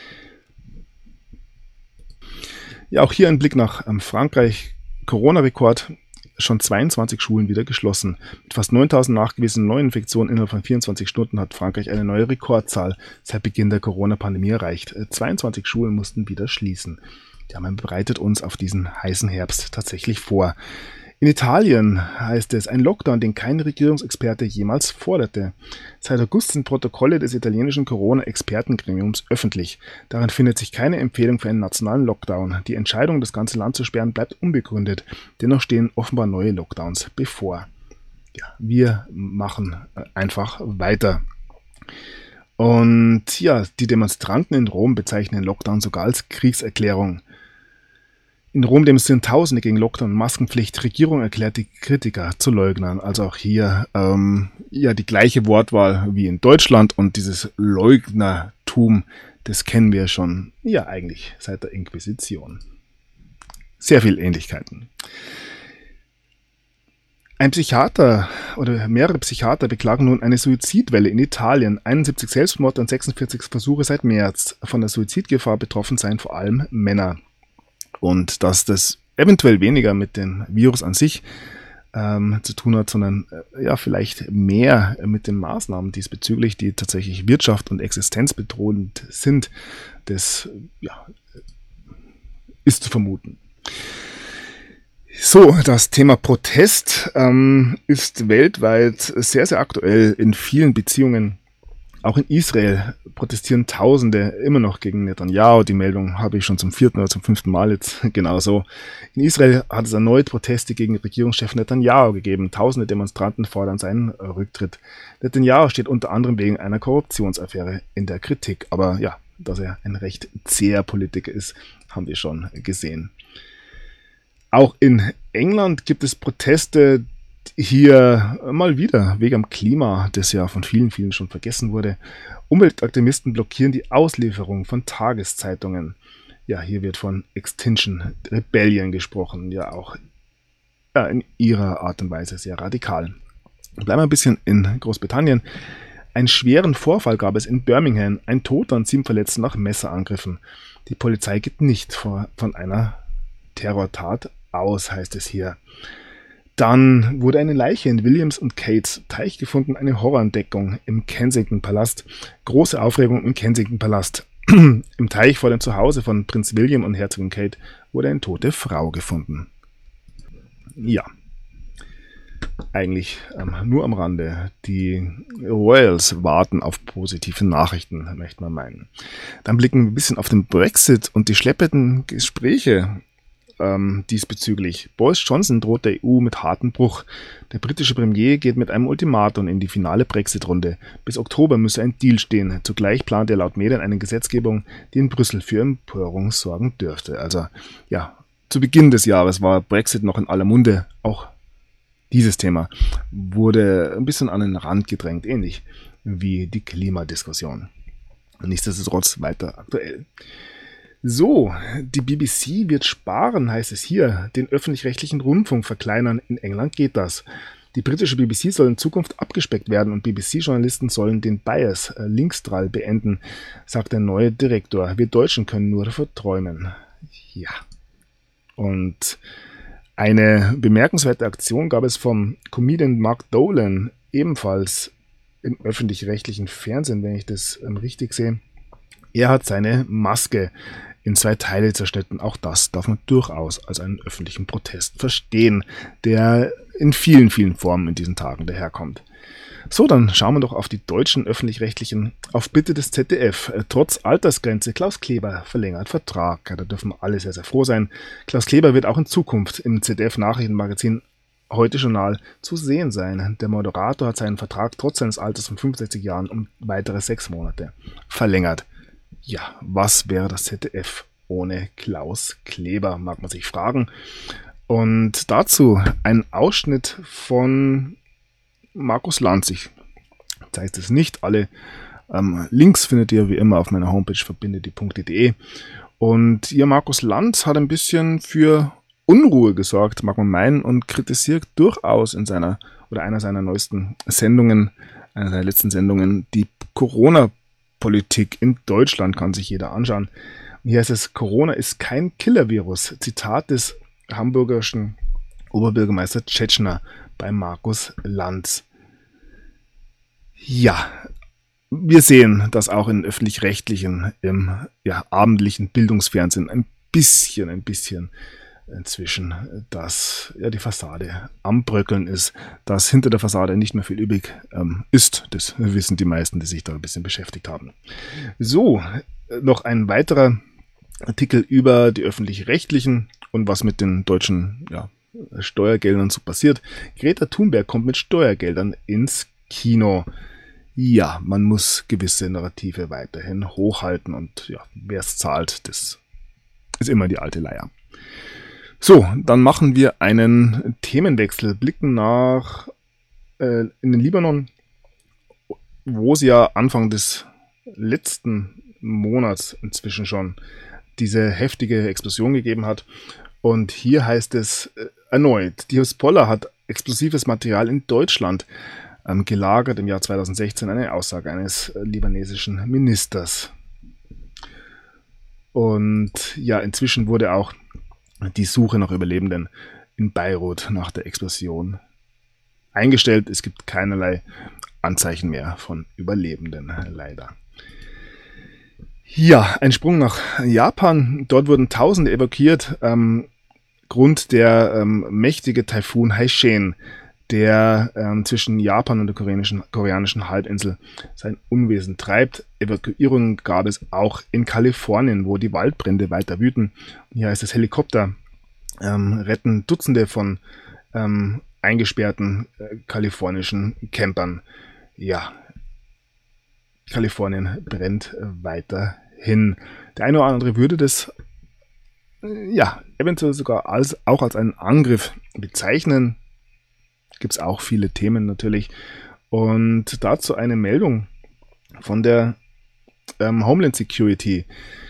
Ja, auch hier ein Blick nach Frankreich. Corona-Rekord, schon 22 Schulen wieder geschlossen. Mit fast 9.000 nachgewiesenen Neuinfektionen innerhalb von 24 Stunden hat Frankreich eine neue Rekordzahl seit Beginn der Corona-Pandemie erreicht. 22 Schulen mussten wieder schließen. Ja, man bereitet uns auf diesen heißen Herbst tatsächlich vor. In Italien heißt es, ein Lockdown, den kein Regierungsexperte jemals forderte. Seit August sind Protokolle des italienischen Corona-Expertengremiums öffentlich. Darin findet sich keine Empfehlung für einen nationalen Lockdown. Die Entscheidung, das ganze Land zu sperren, bleibt unbegründet. Dennoch stehen offenbar neue Lockdowns bevor. Ja, wir machen einfach weiter. Und ja, die Demonstranten in Rom bezeichnen den Lockdown sogar als Kriegserklärung. In Rom demonstrieren Tausende gegen Lockdown und Maskenpflicht. Regierung erklärt die Kritiker zu Leugnern. Also auch hier die gleiche Wortwahl wie in Deutschland. Und dieses Leugnertum, das kennen wir schon eigentlich seit der Inquisition. sehr viele Ähnlichkeiten. Ein Psychiater oder mehrere Psychiater beklagen nun eine Suizidwelle in Italien. 71 Selbstmorde und 46 Versuche seit März. Von der Suizidgefahr betroffen seien vor allem Männer. Und dass das eventuell weniger mit dem Virus an sich zu tun hat, sondern vielleicht mehr mit den Maßnahmen diesbezüglich, die tatsächlich Wirtschaft und Existenz bedrohend sind, das ist zu vermuten. So, das Thema Protest ist weltweit sehr, sehr aktuell in vielen Beziehungen. Auch in Israel protestieren Tausende immer noch gegen Netanyahu. Die Meldung habe ich schon zum 4. oder zum 5. Mal jetzt genauso. In Israel hat es erneut Proteste gegen Regierungschef Netanyahu gegeben. Tausende Demonstranten fordern seinen Rücktritt. Netanyahu steht unter anderem wegen einer Korruptionsaffäre in der Kritik. Aber ja, dass er ein recht zäher Politiker ist, haben wir schon gesehen. Auch in England gibt es Proteste, hier mal wieder wegen am Klima, das ja von vielen, vielen schon vergessen wurde. Umweltaktivisten blockieren die Auslieferung von Tageszeitungen. Ja, hier wird von Extinction Rebellion gesprochen, ja auch in ihrer Art und Weise sehr radikal. Bleiben wir ein bisschen in Großbritannien. Einen schweren Vorfall gab es in Birmingham, ein Toter und 7 Verletzte nach Messerangriffen. Die Polizei geht nicht von einer Terrortat aus, heißt es hier. Dann wurde eine Leiche in Williams und Kates Teich gefunden, eine Horrorentdeckung im Kensington Palast. Große Aufregung im Kensington Palast. Im Teich vor dem Zuhause von Prinz William und Herzogin Kate wurde eine tote Frau gefunden. Ja, eigentlich nur am Rande. Die Royals warten auf positive Nachrichten, möchte man meinen. Dann blicken wir ein bisschen auf den Brexit und die schleppenden Gespräche diesbezüglich. Boris Johnson droht der EU mit hartem Bruch. Der britische Premier geht mit einem Ultimatum in die finale Brexit-Runde. Bis Oktober müsse ein Deal stehen. Zugleich plant er laut Medien eine Gesetzgebung, die in Brüssel für Empörung sorgen dürfte. Also ja, zu Beginn des Jahres war Brexit noch in aller Munde. Auch dieses Thema wurde ein bisschen an den Rand gedrängt, ähnlich wie die Klimadiskussion. Nichtsdestotrotz weiter aktuell. So, die BBC wird sparen, heißt es hier, den öffentlich-rechtlichen Rundfunk verkleinern. In England geht das. Die britische BBC soll in Zukunft abgespeckt werden und BBC-Journalisten sollen den Bias, Linksdrall, beenden, sagt der neue Direktor. Wir Deutschen können nur davon träumen. Ja. Und eine bemerkenswerte Aktion gab es vom Comedian Mark Dolan, ebenfalls im öffentlich-rechtlichen Fernsehen, wenn ich das richtig sehe. Er hat seine Maske in 2 Teile zerschnitten. Auch das darf man durchaus als einen öffentlichen Protest verstehen, der in vielen, vielen Formen in diesen Tagen daherkommt. So, dann schauen wir doch auf die deutschen öffentlich-rechtlichen. Auf Bitte des ZDF. Trotz Altersgrenze, Klaus Kleber verlängert Vertrag. Da dürfen alle sehr, sehr froh sein. Klaus Kleber wird auch in Zukunft im ZDF-Nachrichtenmagazin Heute Journal zu sehen sein. Der Moderator hat seinen Vertrag trotz seines Alters von 65 Jahren um weitere 6 Monate verlängert. Ja, was wäre das ZDF ohne Klaus Kleber, mag man sich fragen. Und dazu ein Ausschnitt von Markus Lanz. Ich zeige es nicht. Alle Links findet ihr wie immer auf meiner Homepage verbindedi.de. Und hier Markus Lanz hat ein bisschen für Unruhe gesorgt, mag man meinen, und kritisiert durchaus in einer seiner neuesten Sendungen, einer seiner letzten Sendungen, die Corona-Politik in Deutschland, kann sich jeder anschauen. Und hier heißt es, Corona ist kein Killer-Virus. Zitat des hamburgischen Oberbürgermeister Tschetschner bei Markus Lanz. Ja, wir sehen, dass auch in öffentlich-rechtlichen, im abendlichen Bildungsfernsehen ein bisschen inzwischen, dass die Fassade am Bröckeln ist, dass hinter der Fassade nicht mehr viel übrig ist. Das wissen die meisten, die sich da ein bisschen beschäftigt haben. So, noch ein weiterer Artikel über die öffentlich-rechtlichen und was mit den deutschen Steuergeldern so passiert. Greta Thunberg kommt mit Steuergeldern ins Kino. Ja, man muss gewisse Narrative weiterhin hochhalten und wer es zahlt, das ist immer die alte Leier. So, dann machen wir einen Themenwechsel, blicken nach in den Libanon, wo es ja Anfang des letzten Monats inzwischen schon diese heftige Explosion gegeben hat. Und hier heißt es erneut, die Hisbollah hat explosives Material in Deutschland gelagert im Jahr 2016, eine Aussage eines libanesischen Ministers. Und ja, inzwischen wurde auch die Suche nach Überlebenden in Beirut nach der Explosion eingestellt. Es gibt keinerlei Anzeichen mehr von Überlebenden, leider. Ja, ein Sprung nach Japan. Dort wurden Tausende evakuiert. Grund der mächtige Taifun Haishen, der zwischen Japan und der koreanischen Halbinsel sein Unwesen treibt. Evakuierungen gab es auch in Kalifornien, wo die Waldbrände weiter wüten. Und hier heißt es, Helikopter retten Dutzende von eingesperrten kalifornischen Campern. Ja, Kalifornien brennt weiterhin. Der eine oder andere würde das eventuell sogar auch als einen Angriff bezeichnen. Gibt es auch viele Themen natürlich. Und dazu eine Meldung von der Homeland Security.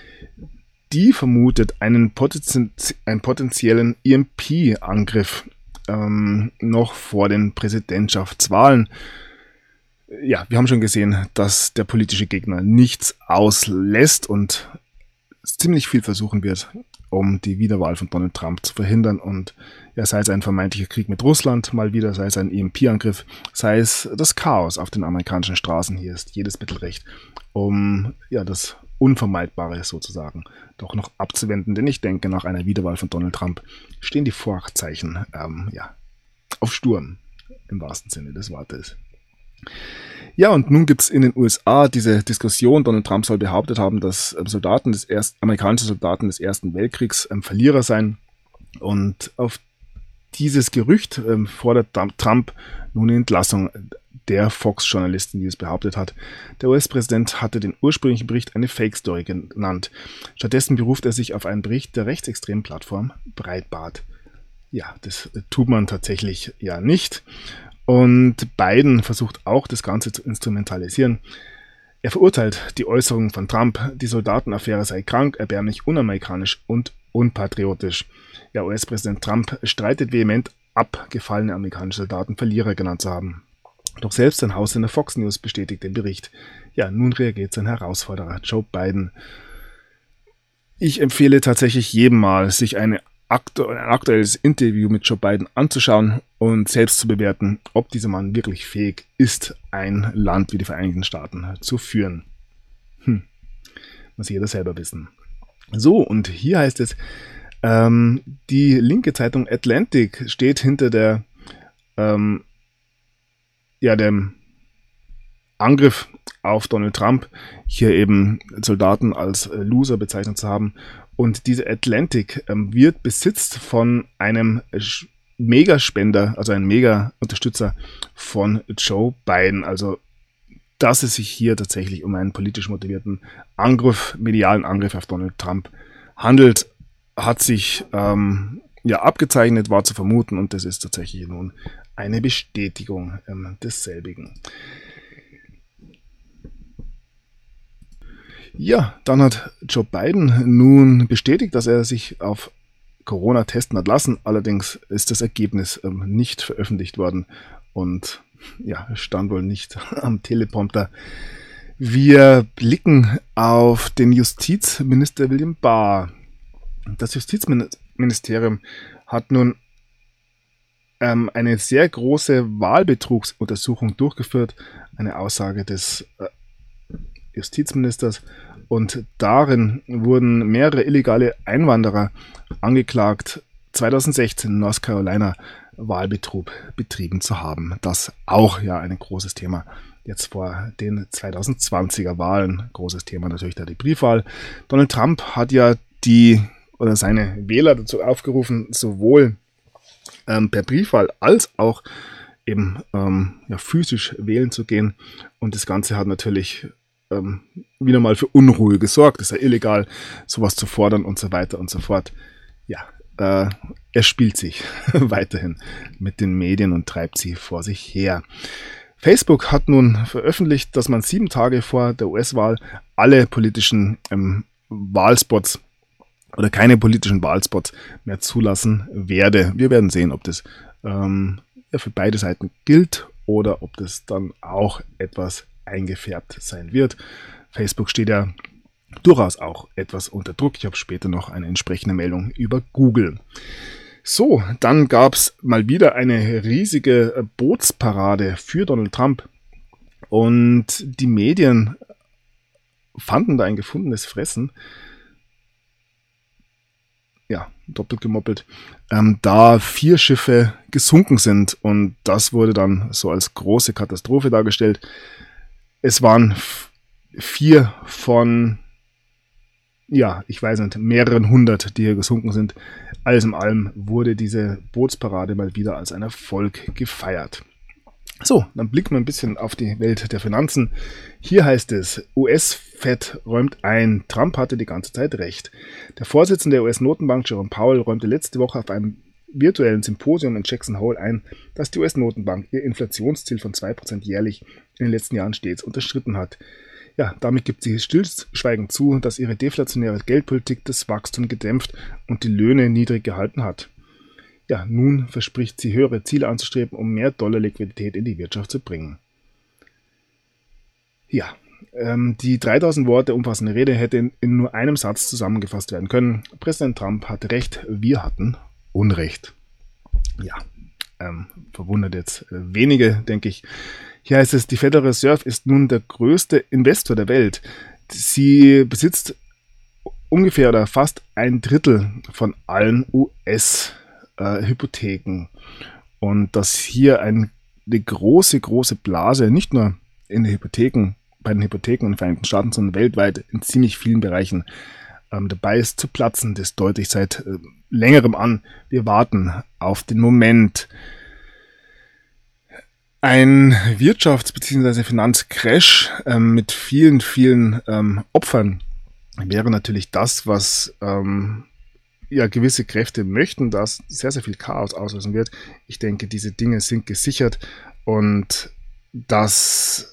Die vermutet einen potenziellen EMP-Angriff noch vor den Präsidentschaftswahlen. Ja, wir haben schon gesehen, dass der politische Gegner nichts auslässt und ziemlich viel versuchen wird, um die Wiederwahl von Donald Trump zu verhindern. Und ja, sei es ein vermeintlicher Krieg mit Russland mal wieder, sei es ein EMP-Angriff, sei es das Chaos auf den amerikanischen Straßen. Hier ist jedes Mittel recht, um das Unvermeidbare sozusagen doch noch abzuwenden. Denn ich denke, nach einer Wiederwahl von Donald Trump stehen die Vorzeichen auf Sturm, im wahrsten Sinne des Wortes. Ja, und nun gibt es in den USA diese Diskussion, Donald Trump soll behauptet haben, dass amerikanische Soldaten des Ersten Weltkriegs Verlierer seien. Und auf dieses Gerücht fordert Trump nun die Entlassung der Fox-Journalistin, die es behauptet hat. Der US-Präsident hatte den ursprünglichen Bericht eine Fake-Story genannt. Stattdessen beruft er sich auf einen Bericht der rechtsextremen Plattform Breitbart. Ja, das tut man tatsächlich ja nicht. Und Biden versucht auch, das Ganze zu instrumentalisieren. Er verurteilt die Äußerung von Trump, die Soldatenaffäre sei krank, erbärmlich, unamerikanisch und unpatriotisch. Ja, US-Präsident Trump streitet vehement ab, gefallene amerikanische Soldaten Verlierer genannt zu haben. Doch selbst sein Haussender Fox News bestätigt den Bericht. Ja, nun reagiert sein Herausforderer Joe Biden. Ich empfehle tatsächlich jedem mal, sich ein aktuelles Interview mit Joe Biden anzuschauen und selbst zu bewerten, ob dieser Mann wirklich fähig ist, ein Land wie die Vereinigten Staaten zu führen. Muss jeder selber wissen. So, und hier heißt es, die linke Zeitung Atlantic steht hinter dem Angriff auf Donald Trump, hier eben Soldaten als Loser bezeichnet zu haben. Und diese Atlantic wird besitzt von einem Megaspender, also ein Mega-Unterstützer von Joe Biden. Also, dass es sich hier tatsächlich um einen politisch motivierten medialen Angriff auf Donald Trump handelt, hat sich abgezeichnet, war zu vermuten, und das ist tatsächlich nun eine Bestätigung desselbigen. Ja, dann hat Joe Biden nun bestätigt, dass er sich auf Corona testen hat lassen. Allerdings ist das Ergebnis nicht veröffentlicht worden und stand wohl nicht am Teleprompter. Wir blicken auf den Justizminister William Barr. Das Justizministerium hat nun eine sehr große Wahlbetrugsuntersuchung durchgeführt, eine Aussage des Justizministers, und darin wurden mehrere illegale Einwanderer angeklagt, 2016 in North Carolina Wahlbetrug betrieben zu haben. Das auch ein großes Thema jetzt vor den 2020er Wahlen. Großes Thema natürlich die Briefwahl. Donald Trump hat seine Wähler dazu aufgerufen, sowohl per Briefwahl als auch eben physisch wählen zu gehen. Und das Ganze hat natürlich wieder mal für Unruhe gesorgt. Es ist ja illegal, sowas zu fordern und so weiter und so fort. Ja, er spielt sich weiterhin mit den Medien und treibt sie vor sich her. Facebook hat nun veröffentlicht, dass man 7 Tage vor der US-Wahl alle politischen Wahlspots oder keine politischen Wahlspots mehr zulassen werde. Wir werden sehen, ob das für beide Seiten gilt oder ob das dann auch etwas eingefärbt sein wird. Facebook steht ja durchaus auch etwas unter Druck. Ich habe später noch eine entsprechende Meldung über Google. So, dann gab es mal wieder eine riesige Bootsparade für Donald Trump und die Medien fanden da ein gefundenes Fressen. Ja, doppelt gemoppelt, da 4 Schiffe gesunken sind und das wurde dann so als große Katastrophe dargestellt. Es waren 4 von, ja, ich weiß nicht, mehreren hundert, die hier gesunken sind. Alles in allem wurde diese Bootsparade mal wieder als ein Erfolg gefeiert. So, dann blicken wir ein bisschen auf die Welt der Finanzen. Hier heißt es, US-Fed räumt ein, Trump hatte die ganze Zeit recht. Der Vorsitzende der US-Notenbank, Jerome Powell, räumte letzte Woche auf einem virtuellen Symposium in Jackson Hole ein, dass die US-Notenbank ihr Inflationsziel von 2% jährlich in den letzten Jahren stets unterschritten hat. Ja, damit gibt sie stillschweigend zu, dass ihre deflationäre Geldpolitik das Wachstum gedämpft und die Löhne niedrig gehalten hat. Ja, nun verspricht sie, höhere Ziele anzustreben, um mehr Dollar-Liquidität in die Wirtschaft zu bringen. Ja, die 3000 Worte umfassende Rede hätte in nur einem Satz zusammengefasst werden können. Präsident Trump hatte recht, wir hatten Unrecht. Ja, verwundert jetzt wenige, denke ich. Hier heißt es, die Federal Reserve ist nun der größte Investor der Welt. Sie besitzt ungefähr oder fast 1/3 von allen US-Hypotheken. Und dass hier eine große Blase, nicht nur in den Hypotheken, bei den Hypotheken in den Vereinigten Staaten, sondern weltweit in ziemlich vielen Bereichen dabei ist zu platzen, das deute ich seit längerem an. Wir warten auf den Moment. Ein Wirtschafts- bzw. Finanzcrash mit vielen Opfern wäre natürlich das, was gewisse Kräfte möchten, dass sehr viel Chaos auslösen wird. Ich denke, diese Dinge sind gesichert und dass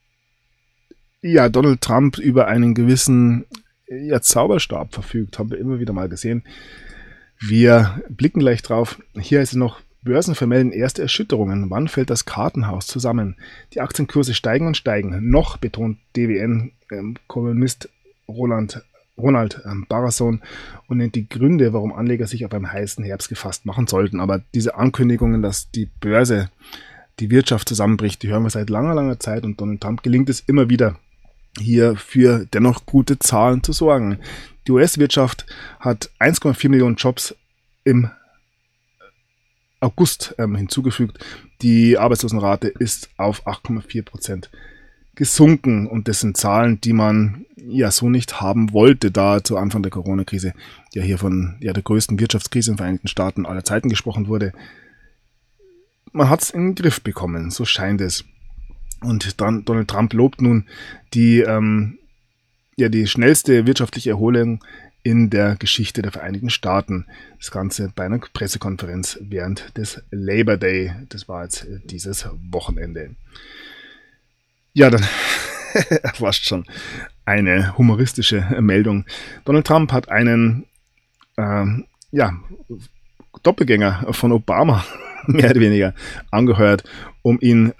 Donald Trump über einen gewissen Zauberstab verfügt, haben wir immer wieder mal gesehen. Wir blicken gleich drauf. Hier ist es noch, Börsen vermelden erste Erschütterungen. Wann fällt das Kartenhaus zusammen? Die Aktienkurse steigen und steigen. Noch, betont DWN-Kolumnist Ronald Barason und nennt die Gründe, warum Anleger sich auf einen heißen Herbst gefasst machen sollten. Aber diese Ankündigungen, dass die Börse, die Wirtschaft zusammenbricht, die hören wir seit langer Zeit und Donald Trump gelingt es immer wieder, hier für dennoch gute Zahlen zu sorgen. Die US-Wirtschaft hat 1,4 Millionen Jobs im August hinzugefügt. Die Arbeitslosenrate ist auf 8,4% gesunken und das sind Zahlen, die man so nicht haben wollte, da zu Anfang der Corona-Krise hier von der größten Wirtschaftskrise in den Vereinigten Staaten aller Zeiten gesprochen wurde. Man hat es in den Griff bekommen, so scheint es. Und dann Donald Trump lobt nun die schnellste wirtschaftliche Erholung in der Geschichte der Vereinigten Staaten. Das Ganze bei einer Pressekonferenz während des Labor Day. Das war jetzt dieses Wochenende. Ja, dann fast schon eine humoristische Meldung. Donald Trump hat einen Doppelgänger von Obama mehr oder weniger angeheuert, um ihn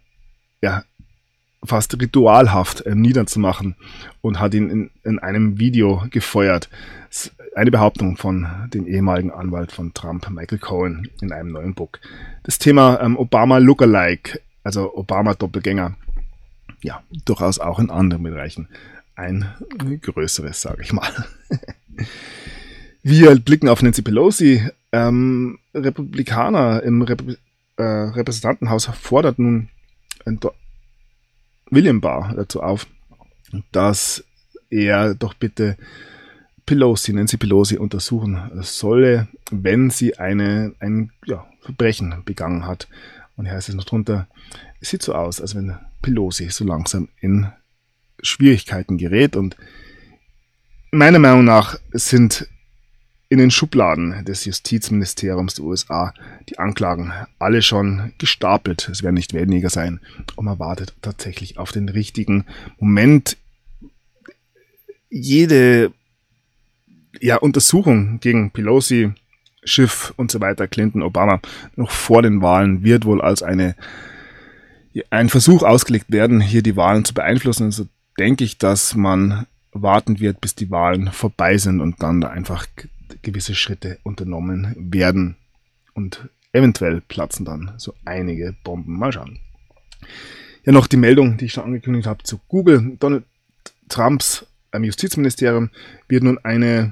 fast ritualhaft niederzumachen und hat ihn in einem Video gefeuert. Eine Behauptung von dem ehemaligen Anwalt von Trump, Michael Cohen, in einem neuen Buch. Das Thema Obama Lookalike, also Obama-Doppelgänger, durchaus auch in anderen Bereichen ein größeres, sage ich mal. Wir blicken auf Nancy Pelosi. Republikaner im Repräsentantenhaus fordert nun William Barr dazu auf, dass er doch bitte Nancy Pelosi untersuchen solle, wenn sie ein Verbrechen begangen hat. Und hier heißt es noch drunter, es sieht so aus, als wenn Pelosi so langsam in Schwierigkeiten gerät. Und meiner Meinung nach sind in den Schubladen des Justizministeriums der USA die Anklagen alle schon gestapelt. Es werden nicht weniger sein. Und man wartet tatsächlich auf den richtigen Moment. Jede Untersuchung gegen Pelosi, Schiff und so weiter, Clinton, Obama, noch vor den Wahlen wird wohl als ein Versuch ausgelegt werden, hier die Wahlen zu beeinflussen. Also denke ich, dass man warten wird, bis die Wahlen vorbei sind und dann da einfach gewisse Schritte unternommen werden. Und eventuell platzen dann so einige Bomben. Mal schauen. Ja, noch die Meldung, die ich schon angekündigt habe, zu Google. Donald Trumps Justizministerium wird nun eine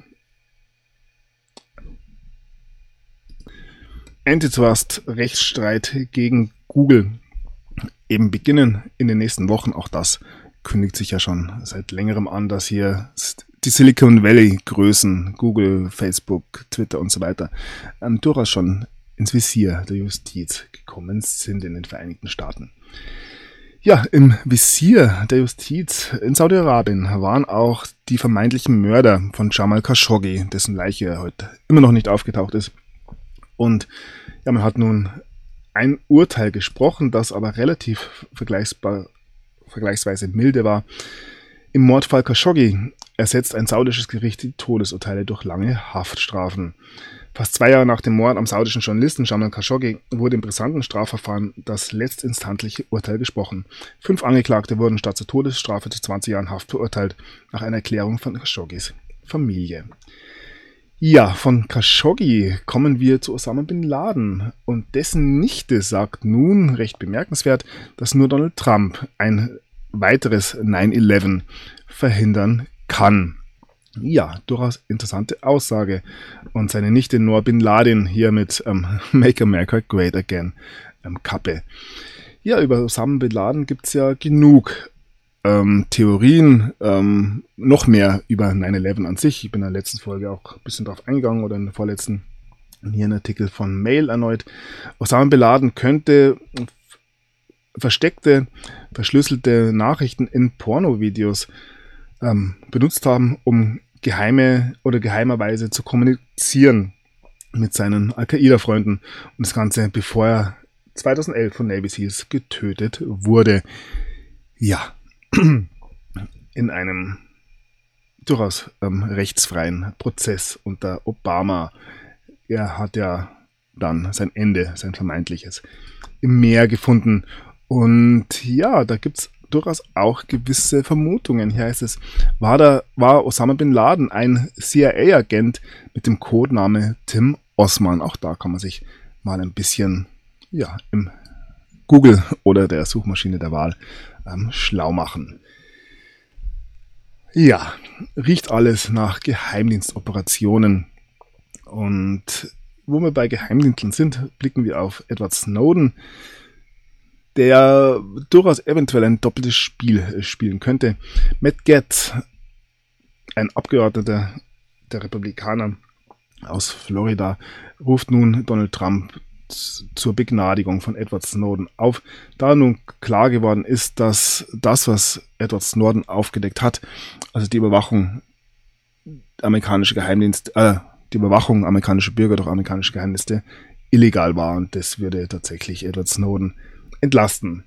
Antitrust-Rechtsstreit gegen Google eben beginnen in den nächsten Wochen. Auch das kündigt sich ja schon seit längerem an, dass hier die Silicon Valley-Größen, Google, Facebook, Twitter und so weiter, durchaus schon ins Visier der Justiz gekommen sind in den Vereinigten Staaten. Ja, im Visier der Justiz in Saudi-Arabien waren auch die vermeintlichen Mörder von Jamal Khashoggi, dessen Leiche heute immer noch nicht aufgetaucht ist. Und ja, man hat nun ein Urteil gesprochen, das aber relativ vergleichsweise milde war. Im Mordfall Khashoggi ersetzt ein saudisches Gericht die Todesurteile durch lange Haftstrafen. Fast 2 Jahre nach dem Mord am saudischen Journalisten Jamal Khashoggi wurde im brisanten Strafverfahren das letztinstantliche Urteil gesprochen. 5 Angeklagte wurden statt zur Todesstrafe zu 20 Jahren Haft verurteilt, nach einer Erklärung von Khashoggis Familie. Ja, von Khashoggi kommen wir zu Osama bin Laden und dessen Nichte sagt nun, recht bemerkenswert, dass nur Donald Trump ein weiteres 9/11 verhindern kann. Ja, durchaus interessante Aussage. Und seine Nichte Noor bin Laden hier mit Make America Great Again Kappe. Ja, über Osama bin Laden gibt es ja genug Theorien, noch mehr über 9/11 an sich. Ich bin in der letzten Folge auch ein bisschen drauf eingegangen oder in der vorletzten. Hier ein Artikel von Mail erneut. Osama bin Laden könnte versteckte, verschlüsselte Nachrichten in Pornovideos benutzt haben, um geheimerweise zu kommunizieren mit seinen Al-Qaida-Freunden. Und das Ganze, bevor er 2011 von Navy Seals getötet wurde. Ja, in einem durchaus rechtsfreien Prozess unter Obama. Er hat ja dann sein Ende, sein vermeintliches, im Meer gefunden. Und ja, da gibt es durchaus auch gewisse Vermutungen. Hier heißt es, war Osama bin Laden ein CIA-Agent mit dem Codename Tim Osman. Auch da kann man sich mal ein bisschen im Google oder der Suchmaschine der Wahl schlau machen. Ja, riecht alles nach Geheimdienstoperationen. Und wo wir bei Geheimdienstlern sind, blicken wir auf Edward Snowden, der durchaus eventuell ein doppeltes Spiel spielen könnte. Matt Gaetz, ein Abgeordneter der Republikaner aus Florida, ruft nun Donald Trump zur Begnadigung von Edward Snowden auf, da nun klar geworden ist, dass das, was Edward Snowden aufgedeckt hat, also die Überwachung amerikanischer Bürger durch amerikanische Geheimdienste, illegal war, und das würde tatsächlich Edward Snowden entlasten.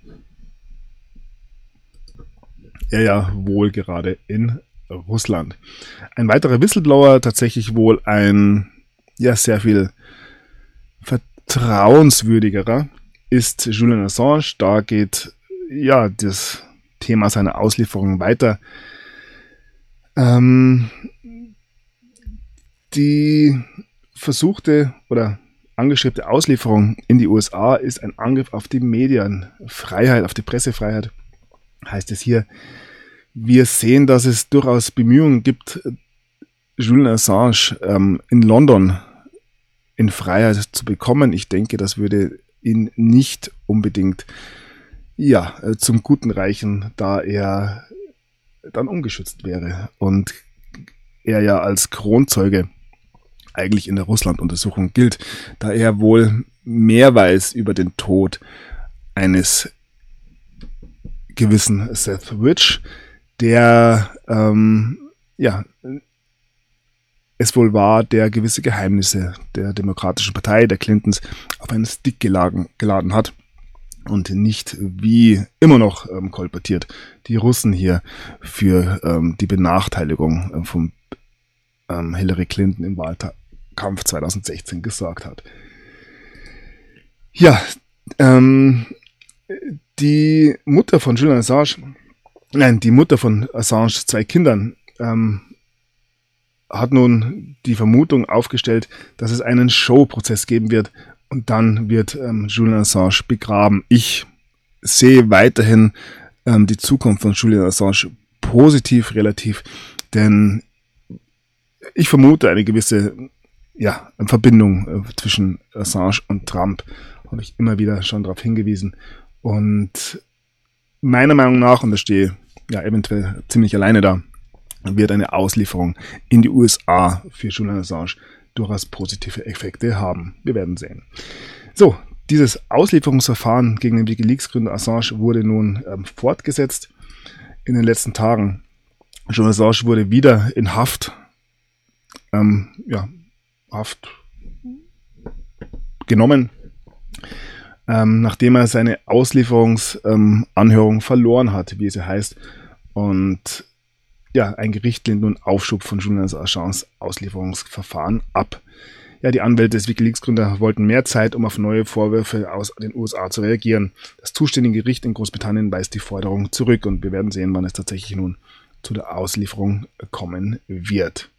Er ja wohl gerade in Russland. Ein weiterer Whistleblower, tatsächlich wohl ein sehr viel vertrauenswürdigerer, ist Julian Assange. Da geht das Thema seiner Auslieferung weiter. Die versuchte oder angestrebte Auslieferung in die USA ist ein Angriff auf die Medienfreiheit, auf die Pressefreiheit, heißt es hier. Wir sehen, dass es durchaus Bemühungen gibt, Julian Assange in London in Freiheit zu bekommen. Ich denke, das würde ihn nicht unbedingt zum Guten reichen, da er dann ungeschützt wäre und er ja als Kronzeuge eigentlich in der Russland-Untersuchung gilt, da er wohl mehr weiß über den Tod eines gewissen Seth Rich, der es wohl war, der gewisse Geheimnisse der Demokratischen Partei, der Clintons, auf einen Stick geladen hat und nicht, wie immer noch kolportiert, die Russen hier für die Benachteiligung vom Hillary Clinton im Wahlkampf 2016 gesorgt hat. Ja, die Mutter von Julian Assange, die Mutter von Assange 2 Kindern, hat nun die Vermutung aufgestellt, dass es einen Showprozess geben wird und dann wird Julian Assange begraben. Ich sehe weiterhin die Zukunft von Julian Assange positiv relativ, denn ich vermute eine gewisse Verbindung zwischen Assange und Trump. Habe ich immer wieder schon darauf hingewiesen. Und meiner Meinung nach, und da stehe eventuell ziemlich alleine da, wird eine Auslieferung in die USA für Julian Assange durchaus positive Effekte haben. Wir werden sehen. So, dieses Auslieferungsverfahren gegen den WikiLeaks-Gründer Assange wurde nun fortgesetzt in den letzten Tagen. Julian Assange wurde wieder in Haft genommen, nachdem er seine Auslieferungsanhörung verloren hat, wie es heißt. Und ein Gericht lehnt nun Aufschub von Julian Assanges Auslieferungsverfahren ab. Ja, die Anwälte des WikiLeaks-Gründers wollten mehr Zeit, um auf neue Vorwürfe aus den USA zu reagieren. Das zuständige Gericht in Großbritannien weist die Forderung zurück und wir werden sehen, wann es tatsächlich nun zu der Auslieferung kommen wird.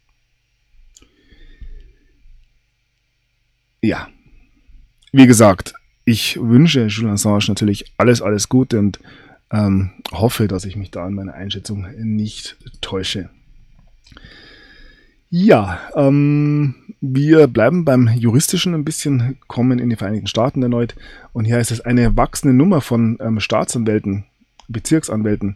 Ja, wie gesagt, ich wünsche Julian Assange natürlich alles Gute und hoffe, dass ich mich da in meiner Einschätzung nicht täusche. Ja, wir bleiben beim Juristischen ein bisschen, kommen in die Vereinigten Staaten erneut und hier heißt es eine wachsende Nummer von Staatsanwälten, Bezirksanwälten,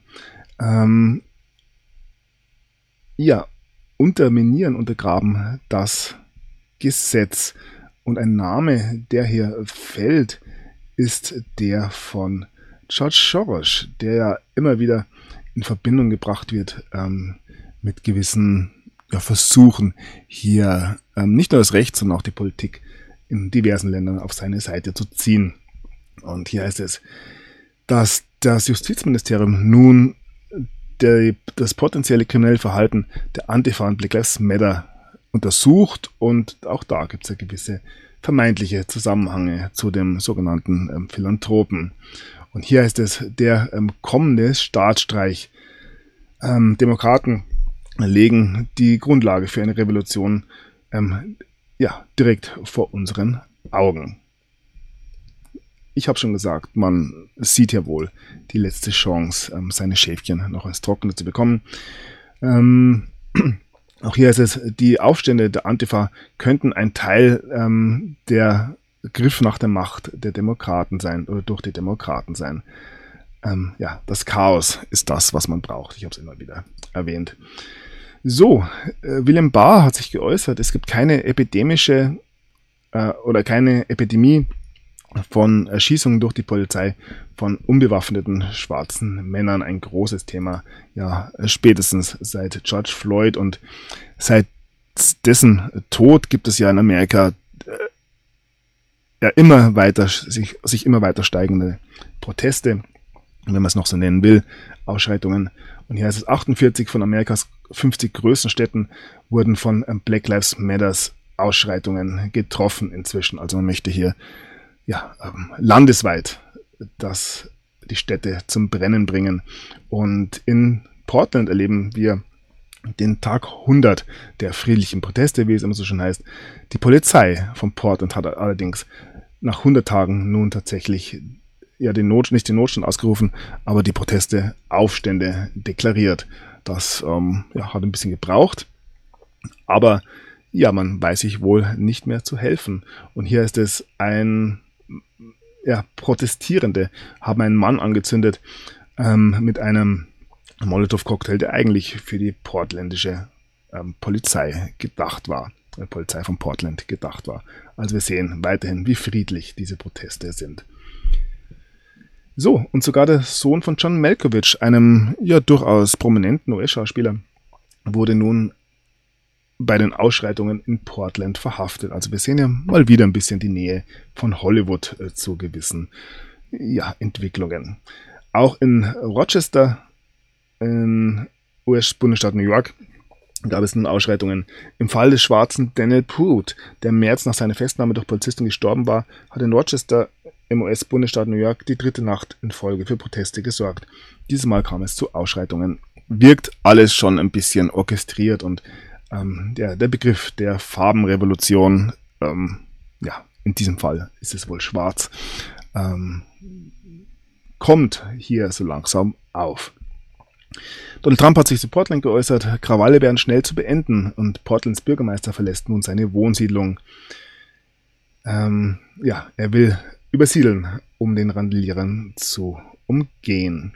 untergraben das Gesetz. Und ein Name, der hier fällt, ist der von George Soros, der ja immer wieder in Verbindung gebracht wird mit gewissen Versuchen, hier nicht nur das Recht, sondern auch die Politik in diversen Ländern auf seine Seite zu ziehen. Und hier heißt es, dass das Justizministerium nun das potenzielle kriminelle Verhalten der Antifa und Black Lives Matter untersucht und auch da gibt es ja gewisse vermeintliche Zusammenhänge zu dem sogenannten Philanthropen. Und hier heißt es, der kommende Staatsstreich. Demokraten legen die Grundlage für eine Revolution direkt vor unseren Augen. Ich habe schon gesagt, man sieht ja wohl die letzte Chance, seine Schäfchen noch ins Trockene zu bekommen. Auch hier ist es, die Aufstände der Antifa könnten ein Teil der Griff nach der Macht der Demokraten sein oder durch die Demokraten sein. Das Chaos ist das, was man braucht. Ich habe es immer wieder erwähnt. So, William Barr hat sich geäußert, es gibt keine epidemische oder keine Epidemie von Erschießungen durch die Polizei von unbewaffneten schwarzen Männern, ein großes Thema, spätestens seit George Floyd und seit dessen Tod gibt es ja in Amerika immer weiter sich immer weiter steigende Proteste, wenn man es noch so nennen will, Ausschreitungen. Und hier heißt es, 48 von Amerikas 50 größten Städten wurden von Black Lives Matters Ausschreitungen getroffen inzwischen. Also man möchte hier landesweit die Städte zum Brennen bringen. Und in Portland erleben wir den Tag 100 der friedlichen Proteste, wie es immer so schön heißt. Die Polizei von Portland hat allerdings nach 100 Tagen nun tatsächlich nicht den Notstand ausgerufen, aber die Proteste, Aufstände deklariert. Das hat ein bisschen gebraucht, aber man weiß sich wohl nicht mehr zu helfen. Und hier ist es Protestierende haben einen Mann angezündet mit einem Molotow-Cocktail, der eigentlich für die portländische Polizei gedacht war. Die Polizei von Portland gedacht war. Also wir sehen weiterhin, wie friedlich diese Proteste sind. So, und sogar der Sohn von John Malkovich, einem durchaus prominenten US-Schauspieler, wurde nun bei den Ausschreitungen in Portland verhaftet. Also wir sehen ja mal wieder ein bisschen die Nähe von Hollywood zu gewissen Entwicklungen. Auch in Rochester, im US-Bundesstaat New York, gab es nun Ausschreitungen. Im Fall des schwarzen Daniel Pruitt, der im März nach seiner Festnahme durch Polizisten gestorben war, hat in Rochester im US-Bundesstaat New York die dritte Nacht in Folge für Proteste gesorgt. Dieses Mal kam es zu Ausschreitungen. Wirkt alles schon ein bisschen orchestriert und der Begriff der Farbenrevolution, in diesem Fall ist es wohl schwarz, kommt hier so langsam auf. Donald Trump hat sich zu Portland geäußert, Krawalle wären schnell zu beenden und Portlands Bürgermeister verlässt nun seine Wohnsiedlung. Er will übersiedeln, um den Randalierern zu umgehen.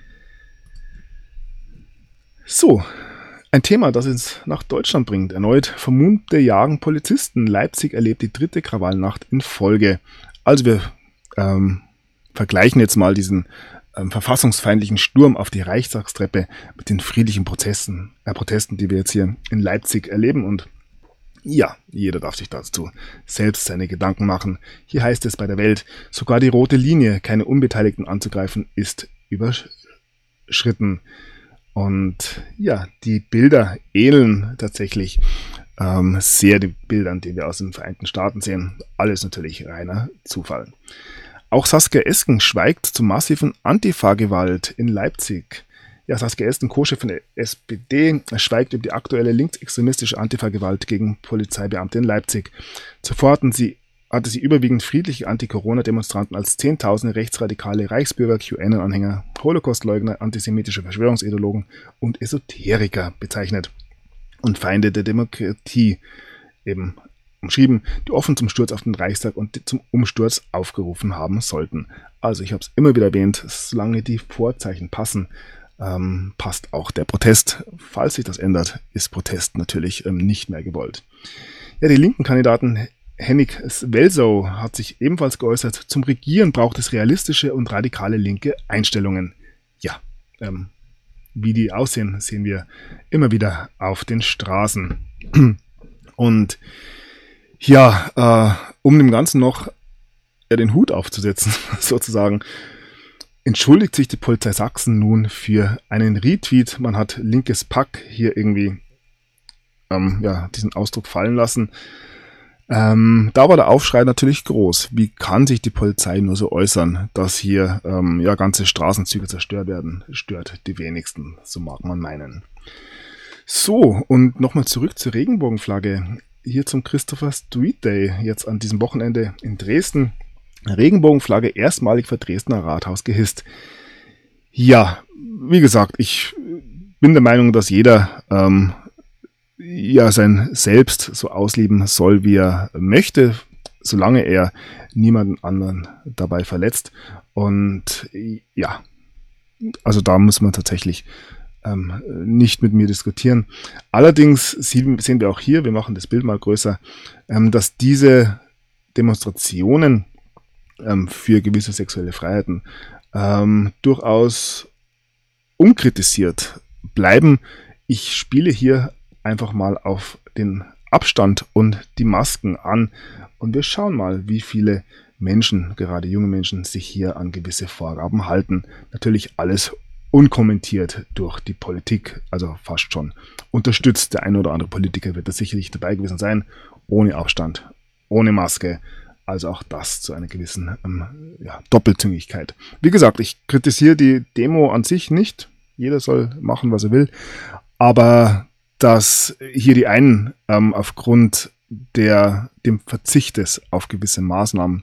So, ein Thema, das uns nach Deutschland bringt. Erneut Vermummte jagen Polizisten. Leipzig erlebt die dritte Krawallnacht in Folge. Also wir vergleichen jetzt mal diesen verfassungsfeindlichen Sturm auf die Reichstagstreppe mit den friedlichen Protesten, die wir jetzt hier in Leipzig erleben. Und ja, jeder darf sich dazu selbst seine Gedanken machen. Hier heißt es bei der Welt, sogar die rote Linie, keine Unbeteiligten anzugreifen, ist überschritten. Und ja, die Bilder ähneln tatsächlich sehr den Bildern, die wir aus den Vereinigten Staaten sehen. Alles natürlich reiner Zufall. Auch Saskia Esken schweigt zu massiven Antifa-Gewalt in Leipzig. Ja, Saskia Esken, Co-Chef von der SPD, schweigt über die aktuelle linksextremistische Antifa-Gewalt gegen Polizeibeamte in Leipzig. Zuvor hatte sie überwiegend friedliche Anti-Corona-Demonstranten als Zehntausende rechtsradikale Reichsbürger, QAnon-Anhänger, Holocaust-Leugner, antisemitische Verschwörungsideologen und Esoteriker bezeichnet und Feinde der Demokratie eben umschrieben, die offen zum Sturz auf den Reichstag und zum Umsturz aufgerufen haben sollten. Also ich habe es immer wieder erwähnt, solange die Vorzeichen passen, passt auch der Protest. Falls sich das ändert, ist Protest natürlich nicht mehr gewollt. Ja, die linken Kandidaten Henning Welzow hat sich ebenfalls geäußert, zum Regieren braucht es realistische und radikale linke Einstellungen. Ja, wie die aussehen, sehen wir immer wieder auf den Straßen. Und ja, um dem Ganzen noch den Hut aufzusetzen, sozusagen, entschuldigt sich die Polizei Sachsen nun für einen Retweet. Man hat linkes Pack hier irgendwie diesen Ausdruck fallen lassen. Da war der Aufschrei natürlich groß. Wie kann sich die Polizei nur so äußern, dass hier ganze Straßenzüge zerstört werden? Stört die wenigsten, so mag man meinen. So, und nochmal zurück zur Regenbogenflagge. Hier zum Christopher Street Day, jetzt an diesem Wochenende in Dresden. Regenbogenflagge erstmalig vor Dresdner Rathaus gehisst. Ja, wie gesagt, ich bin der Meinung, dass jeder sein Selbst so ausleben soll, wie er möchte, solange er niemanden anderen dabei verletzt. Und ja, also da muss man tatsächlich nicht mit mir diskutieren. Allerdings sehen wir auch hier, wir machen das Bild mal größer, dass diese Demonstrationen für gewisse sexuelle Freiheiten durchaus unkritisiert bleiben. Ich spiele hier einfach mal auf den Abstand und die Masken an und wir schauen mal, wie viele Menschen, gerade junge Menschen, sich hier an gewisse Vorgaben halten. Natürlich alles unkommentiert durch die Politik, also fast schon unterstützt. Der eine oder andere Politiker wird da sicherlich dabei gewesen sein, ohne Abstand, ohne Maske. Also auch das zu einer gewissen Doppelzüngigkeit. Wie gesagt, ich kritisiere die Demo an sich nicht. Jeder soll machen, was er will. Aber dass hier die einen aufgrund dem Verzichtes auf gewisse Maßnahmen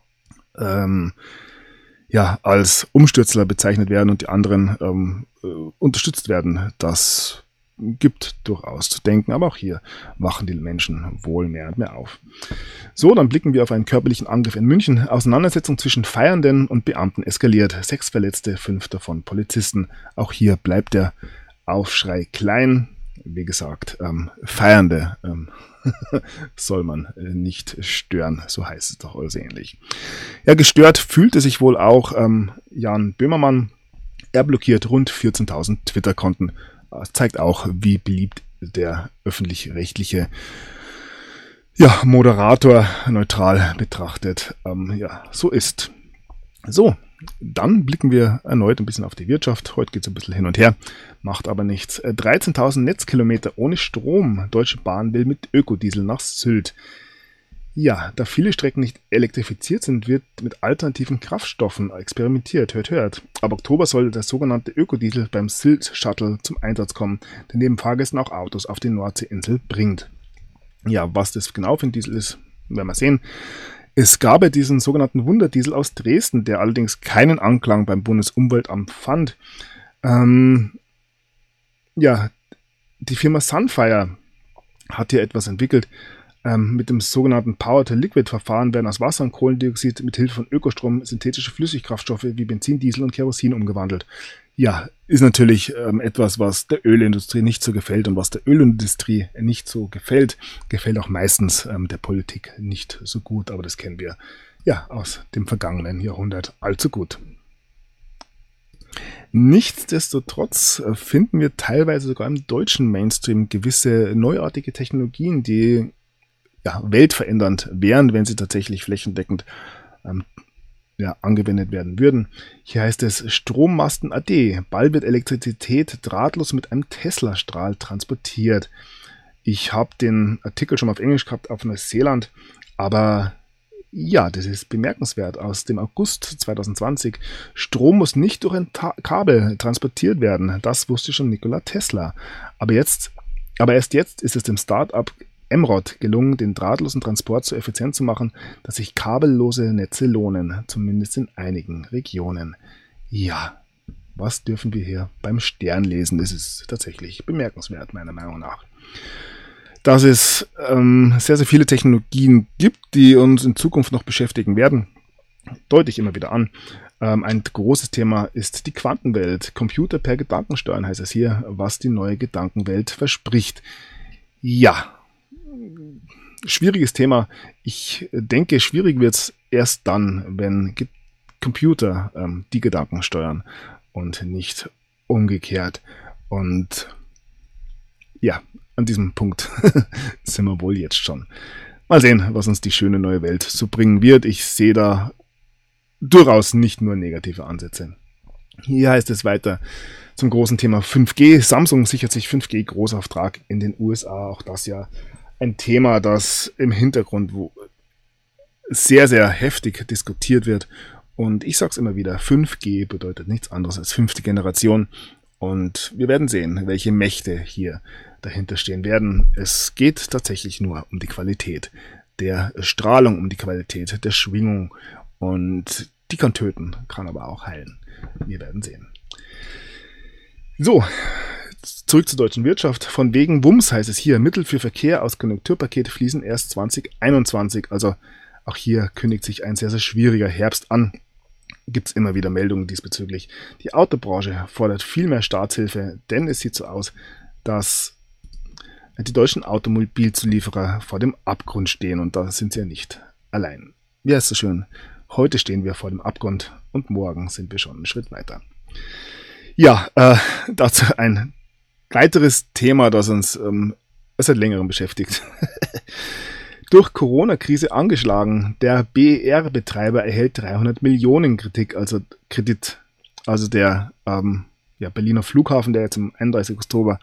als Umstürzler bezeichnet werden und die anderen unterstützt werden, das gibt durchaus zu denken, aber auch hier wachen die Menschen wohl mehr und mehr auf. So, dann blicken wir auf einen körperlichen Angriff in München. Auseinandersetzung zwischen Feiernden und Beamten eskaliert. 6 Verletzte, 5 davon Polizisten. Auch hier bleibt der Aufschrei klein. Wie gesagt, Feiernde soll man nicht stören, so heißt es doch also ähnlich. Ja, gestört fühlte sich wohl auch Jan Böhmermann. Er blockiert rund 14.000 Twitter-Konten. Das zeigt auch, wie beliebt der öffentlich-rechtliche Moderator neutral betrachtet so ist. So, Dann blicken wir erneut ein bisschen auf die Wirtschaft. Heute geht es ein bisschen hin und her, macht aber nichts. 13.000 Netzkilometer ohne Strom. Deutsche Bahn will mit Ökodiesel nach Sylt. Ja, da viele Strecken nicht elektrifiziert sind, wird mit alternativen Kraftstoffen experimentiert. Hört. Ab Oktober soll der sogenannte Ökodiesel beim Sylt-Shuttle zum Einsatz kommen, der neben Fahrgästen auch Autos auf die Nordseeinsel bringt. Ja, was das genau für ein Diesel ist, werden wir sehen. Es gab ja diesen sogenannten Wunderdiesel aus Dresden, der allerdings keinen Anklang beim Bundesumweltamt fand. Die Firma Sunfire hat hier etwas entwickelt. Mit dem sogenannten Power-to-Liquid-Verfahren werden aus Wasser und Kohlendioxid mit Hilfe von Ökostrom synthetische Flüssigkraftstoffe wie Benzin, Diesel und Kerosin umgewandelt. Ja, ist natürlich etwas, was der Ölindustrie nicht so gefällt, und was der Ölindustrie nicht so gefällt, gefällt auch meistens der Politik nicht so gut, aber das kennen wir ja aus dem vergangenen Jahrhundert allzu gut. Nichtsdestotrotz finden wir teilweise sogar im deutschen Mainstream gewisse neuartige Technologien, die weltverändernd wären, wenn sie tatsächlich flächendeckend angewendet werden würden. Hier heißt es Strommasten AD. Bald wird Elektrizität drahtlos mit einem Tesla-Strahl transportiert. Ich habe den Artikel schon mal auf Englisch gehabt, auf Neuseeland, aber ja, das ist bemerkenswert. Aus dem August 2020. Strom muss nicht durch ein Kabel transportiert werden. Das wusste schon Nikola Tesla. Aber erst jetzt ist es dem Start-up Emrod gelungen, den drahtlosen Transport so effizient zu machen, dass sich kabellose Netze lohnen, zumindest in einigen Regionen. Ja, was dürfen wir hier beim Stern lesen? Das ist tatsächlich bemerkenswert, meiner Meinung nach. Dass es sehr, sehr viele Technologien gibt, die uns in Zukunft noch beschäftigen werden, deute ich immer wieder an. Ein großes Thema ist die Quantenwelt. Computer per Gedankensteuern heißt es hier, was die neue Gedankenwelt verspricht. Ja, schwieriges Thema. Ich denke, schwierig wird es erst dann, wenn Computer die Gedanken steuern und nicht umgekehrt. Und ja, an diesem Punkt sind wir wohl jetzt schon. Mal sehen, was uns die schöne neue Welt so bringen wird. Ich sehe da durchaus nicht nur negative Ansätze. Hier heißt es weiter zum großen Thema 5G. Samsung sichert sich 5G-Großauftrag in den USA. Auch das ja ein Thema, das im Hintergrund sehr, sehr heftig diskutiert wird. Und ich sage es immer wieder, 5G bedeutet nichts anderes als 5. Generation. Und wir werden sehen, welche Mächte hier dahinter stehen werden. Es geht tatsächlich nur um die Qualität der Strahlung, um die Qualität der Schwingung. Und die kann töten, kann aber auch heilen. Wir werden sehen. So, zurück zur deutschen Wirtschaft. Von wegen Wumms heißt es hier, Mittel für Verkehr aus Konjunkturpaket fließen erst 2021. Also auch hier kündigt sich ein sehr, sehr schwieriger Herbst an. Gibt es immer wieder Meldungen diesbezüglich. Die Autobranche fordert viel mehr Staatshilfe, denn es sieht so aus, dass die deutschen Automobilzulieferer vor dem Abgrund stehen, und da sind sie ja nicht allein. Wie heißt es so schön? Heute stehen wir vor dem Abgrund und morgen sind wir schon einen Schritt weiter. Ja, dazu ein weiteres Thema, das uns seit längerem beschäftigt. Durch Corona-Krise angeschlagen. Der BER-Betreiber erhält 300 Millionen Kredit. Also der Berliner Flughafen, der jetzt am 31. Oktober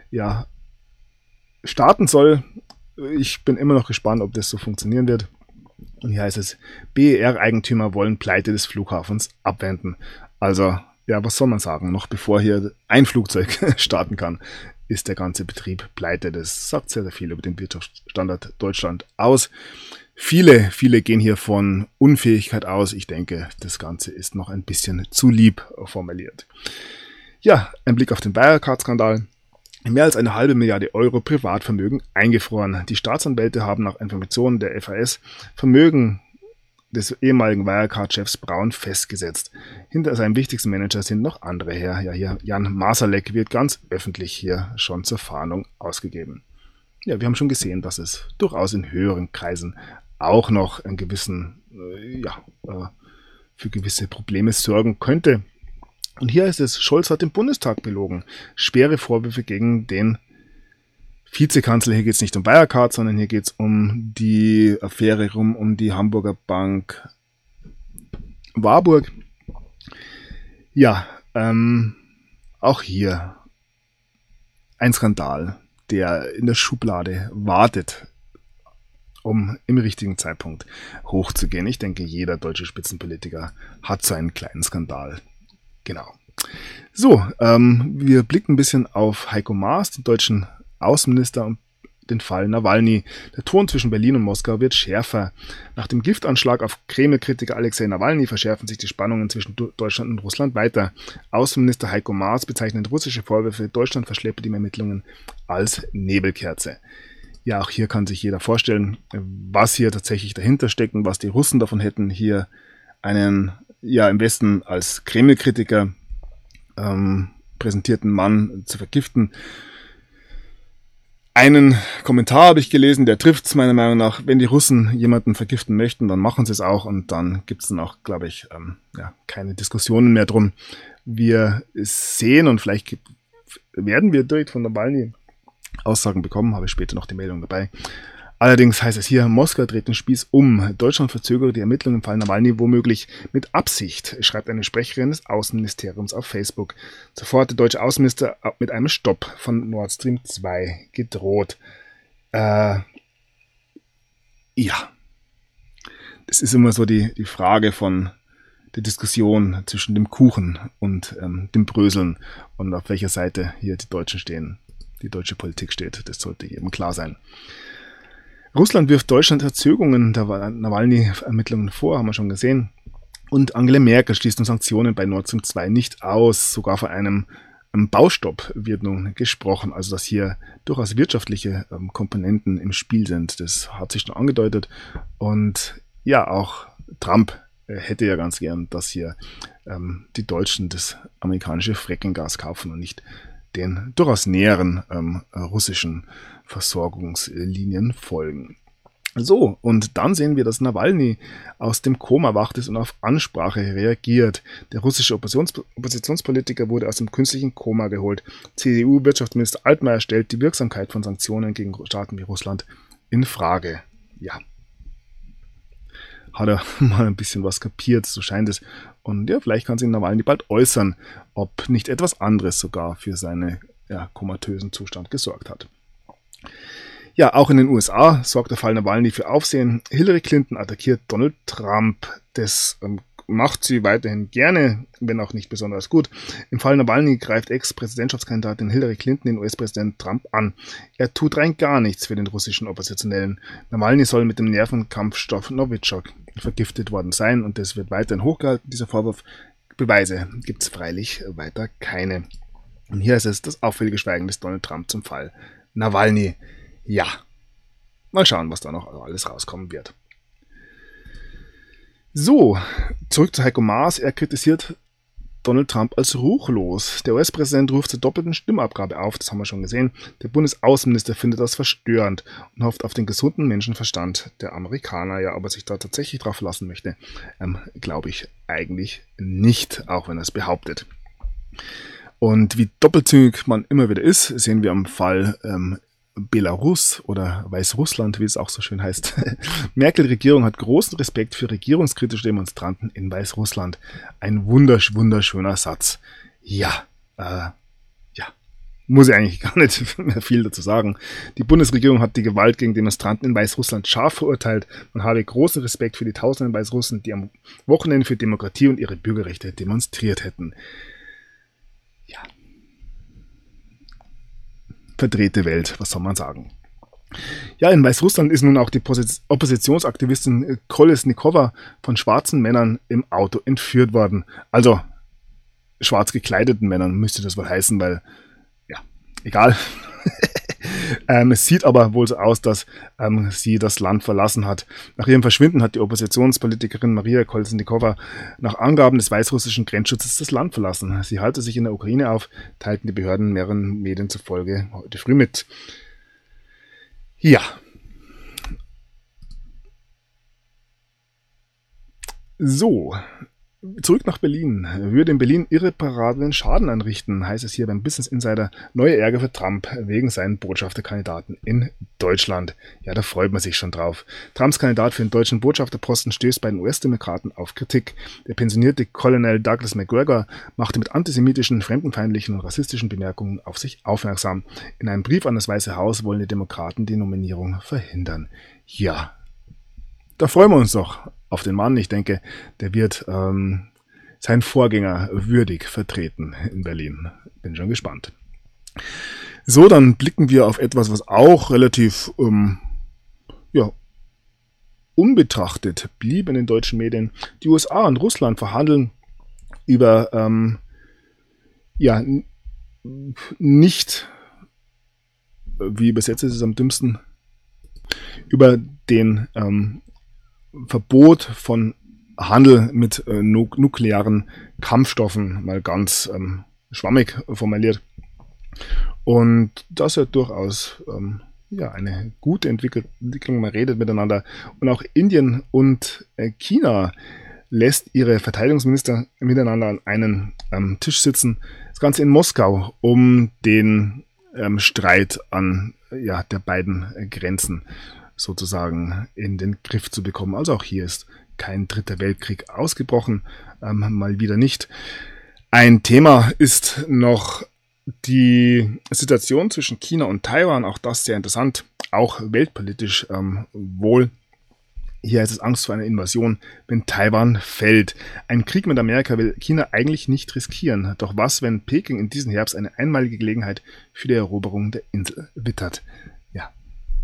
starten soll. Ich bin immer noch gespannt, ob das so funktionieren wird. Und hier heißt es, BER-Eigentümer wollen Pleite des Flughafens abwenden. Also, ja, was soll man sagen? Noch bevor hier ein Flugzeug starten kann, ist der ganze Betrieb pleite. Das sagt sehr, sehr viel über den Wirtschaftsstandort Deutschland aus. Viele gehen hier von Unfähigkeit aus. Ich denke, das Ganze ist noch ein bisschen zu lieb formuliert. Ja, ein Blick auf den Wirecard-Skandal. Mehr als 1,5 Milliarde Euro Privatvermögen eingefroren. Die Staatsanwälte haben nach Informationen der FAS Vermögen des ehemaligen Wirecard-Chefs Braun festgesetzt. Hinter seinem wichtigsten Manager sind noch andere her. Ja, hier Jan Masalek wird ganz öffentlich hier schon zur Fahndung ausgegeben. Ja, wir haben schon gesehen, dass es durchaus in höheren Kreisen auch noch einen gewissen, für gewisse Probleme sorgen könnte. Und hier ist es, Scholz hat den Bundestag belogen. Schwere Vorwürfe gegen den Vizekanzler. Hier geht es nicht um Wirecard, sondern hier geht es um die Affäre um die Hamburger Bank Warburg. Ja, auch hier ein Skandal, der in der Schublade wartet, um im richtigen Zeitpunkt hochzugehen. Ich denke, jeder deutsche Spitzenpolitiker hat so einen kleinen Skandal. Genau. So, wir blicken ein bisschen auf Heiko Maas, den deutschen Außenminister, und den Fall Nawalny. Der Ton zwischen Berlin und Moskau wird schärfer. Nach dem Giftanschlag auf Kreml-Kritiker Alexei Nawalny verschärfen sich die Spannungen zwischen Deutschland und Russland weiter. Außenminister Heiko Maas bezeichnet russische Vorwürfe, Deutschland verschleppe die Ermittlungen als Nebelkerze. Ja, auch hier kann sich jeder vorstellen, was hier tatsächlich dahinter steckt und was die Russen davon hätten, hier einen, ja, im Westen als Kreml-Kritiker präsentierten Mann zu vergiften. Einen Kommentar habe ich gelesen, der trifft es meiner Meinung nach. Wenn die Russen jemanden vergiften möchten, dann machen sie es auch, und dann gibt es dann auch, glaube ich, keine Diskussionen mehr drum. Wir sehen, und vielleicht werden wir direkt von Nawalny Aussagen bekommen, habe ich später noch die Meldung dabei. Allerdings heißt es hier, Moskau dreht den Spieß um. Deutschland verzögere die Ermittlungen im Fall Nawalny womöglich mit Absicht, schreibt eine Sprecherin des Außenministeriums auf Facebook. Zuvor hat der deutsche Außenminister mit einem Stopp von Nord Stream 2 gedroht. Ja, das ist immer so die Frage von der Diskussion zwischen dem Kuchen und dem Bröseln und auf welcher Seite hier die Deutschen stehen, die deutsche Politik steht. Das sollte jedem klar sein. Russland wirft Deutschland Verzögerungen der Nawalny-Ermittlungen vor, haben wir schon gesehen. Und Angela Merkel schließt nun Sanktionen bei Nord Stream 2 nicht aus. Sogar von einem Baustopp wird nun gesprochen. Also dass hier durchaus wirtschaftliche Komponenten im Spiel sind. Das hat sich schon angedeutet. Und ja, auch Trump hätte ja ganz gern, dass hier die Deutschen das amerikanische Fracking-Gas kaufen und nicht den durchaus näheren russischen Versorgungslinien folgen. So, und dann sehen wir, dass Nawalny aus dem Koma wacht ist und auf Ansprache reagiert. Der russische Oppositionspolitiker wurde aus dem künstlichen Koma geholt. CDU-Wirtschaftsminister Altmaier stellt die Wirksamkeit von Sanktionen gegen Staaten wie Russland in Frage. Ja, hat er mal ein bisschen was kapiert, so scheint es. Und ja, vielleicht kann sich Nawalny bald äußern, ob nicht etwas anderes sogar für seinen komatösen Zustand gesorgt hat. Ja, auch in den USA sorgt der Fall Nawalny für Aufsehen. Hillary Clinton attackiert Donald Trump. Das macht sie weiterhin gerne, wenn auch nicht besonders gut. Im Fall Nawalny greift Ex-Präsidentschaftskandidatin Hillary Clinton den US-Präsident Trump an. Er tut rein gar nichts für den russischen Oppositionellen. Nawalny soll mit dem Nervenkampfstoff Novichok vergiftet worden sein, und das wird weiterhin hochgehalten, dieser Vorwurf. Beweise gibt es freilich weiter keine. Und hier ist es das auffällige Schweigen des Donald Trump zum Fall Nawalny. Ja, mal schauen, was da noch alles rauskommen wird. So, zurück zu Heiko Maas. Er kritisiert Donald Trump als ruchlos. Der US-Präsident ruft zur doppelten Stimmabgabe auf, das haben wir schon gesehen. Der Bundesaußenminister findet das verstörend und hofft auf den gesunden Menschenverstand der Amerikaner. Ja, ob er sich da tatsächlich drauf verlassen möchte, glaube ich eigentlich nicht, auch wenn er es behauptet. Und wie doppelzüngig man immer wieder ist, sehen wir am Fall Belarus oder Weißrussland, wie es auch so schön heißt. Merkel-Regierung hat großen Respekt für regierungskritische Demonstranten in Weißrussland. Ein wunderschöner Satz. Ja, muss ich eigentlich gar nicht mehr viel dazu sagen. Die Bundesregierung hat die Gewalt gegen Demonstranten in Weißrussland scharf verurteilt. Man habe großen Respekt für die tausenden Weißrussen, die am Wochenende für Demokratie und ihre Bürgerrechte demonstriert hätten. Ja. Verdrehte Welt, was soll man sagen. Ja, in Weißrussland ist nun auch die Oppositionsaktivistin Kolesnikova von schwarzen Männern im Auto entführt worden. Also schwarz gekleideten Männern müsste das wohl heißen, weil, ja, egal. Es sieht aber wohl so aus, dass sie das Land verlassen hat. Nach ihrem Verschwinden hat die Oppositionspolitikerin Maria Kolesnikova nach Angaben des weißrussischen Grenzschutzes das Land verlassen. Sie halte sich in der Ukraine auf, teilten die Behörden mehreren Medien zufolge heute früh mit. Ja. So. Zurück nach Berlin. Würde in Berlin irreparablen Schaden anrichten, heißt es hier beim Business Insider. Neue Ärger für Trump wegen seinen Botschafterkandidaten in Deutschland. Ja, da freut man sich schon drauf. Trumps Kandidat für den deutschen Botschafterposten stößt bei den US-Demokraten auf Kritik. Der pensionierte Colonel Douglas McGregor machte mit antisemitischen, fremdenfeindlichen und rassistischen Bemerkungen auf sich aufmerksam. In einem Brief an das Weiße Haus wollen die Demokraten die Nominierung verhindern. Ja, da freuen wir uns doch auf den Mann. Ich denke, der wird seinen Vorgänger würdig vertreten in Berlin. Bin schon gespannt. So, dann blicken wir auf etwas, was auch relativ unbetrachtet blieb in den deutschen Medien. Die USA und Russland verhandeln über nicht, wie übersetze ich es am dümmsten, über den Verbot von Handel mit nuklearen Kampfstoffen, mal ganz schwammig formuliert. Und das ist ja durchaus eine gute Entwicklung. Man redet miteinander. Und auch Indien und China lässt ihre Verteidigungsminister miteinander an einen Tisch sitzen. Das Ganze in Moskau, um den Streit an der beiden Grenzen sozusagen in den Griff zu bekommen. Also auch hier ist kein dritter Weltkrieg ausgebrochen, mal wieder nicht. Ein Thema ist noch die Situation zwischen China und Taiwan, auch das sehr interessant, auch weltpolitisch wohl. Hier heißt es Angst vor einer Invasion, wenn Taiwan fällt. Ein Krieg mit Amerika will China eigentlich nicht riskieren. Doch was, wenn Peking in diesem Herbst eine einmalige Gelegenheit für die Eroberung der Insel wittert? Ja.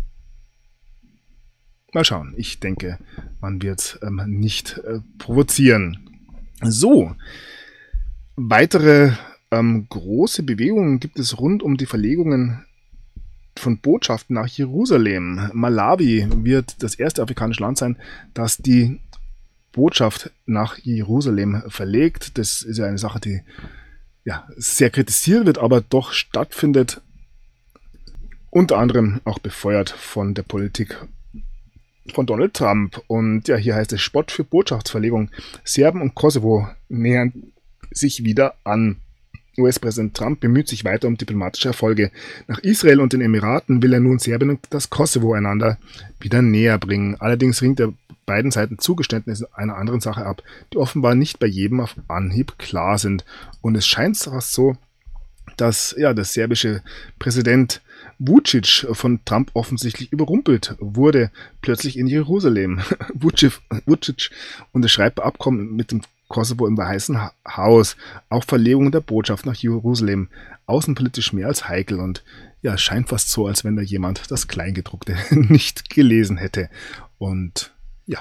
Mal schauen. Ich denke, man wird nicht provozieren. So. Weitere große Bewegungen gibt es rund um die Verlegungen von Botschaften nach Jerusalem. Malawi wird das erste afrikanische Land sein, das die Botschaft nach Jerusalem verlegt. Das ist ja eine Sache, die sehr kritisiert wird, aber doch stattfindet. Unter anderem auch befeuert von der Politik von Donald Trump. Und ja, hier heißt es Spott für Botschaftsverlegung. Serben und Kosovo nähern sich wieder an. US-Präsident Trump bemüht sich weiter um diplomatische Erfolge. Nach Israel und den Emiraten will er nun Serbien und das Kosovo einander wieder näher bringen. Allerdings ringt er beiden Seiten Zugeständnisse einer anderen Sache ab, die offenbar nicht bei jedem auf Anhieb klar sind. Und es scheint fast so, dass der serbische Präsident Vučić von Trump offensichtlich überrumpelt wurde, plötzlich in Jerusalem. Vučić unterschreibt Abkommen mit dem Kosovo im Weißen Haus, auch Verlegung der Botschaft nach Jerusalem, außenpolitisch mehr als heikel und ja, scheint fast so, als wenn da jemand das Kleingedruckte nicht gelesen hätte. Und ja,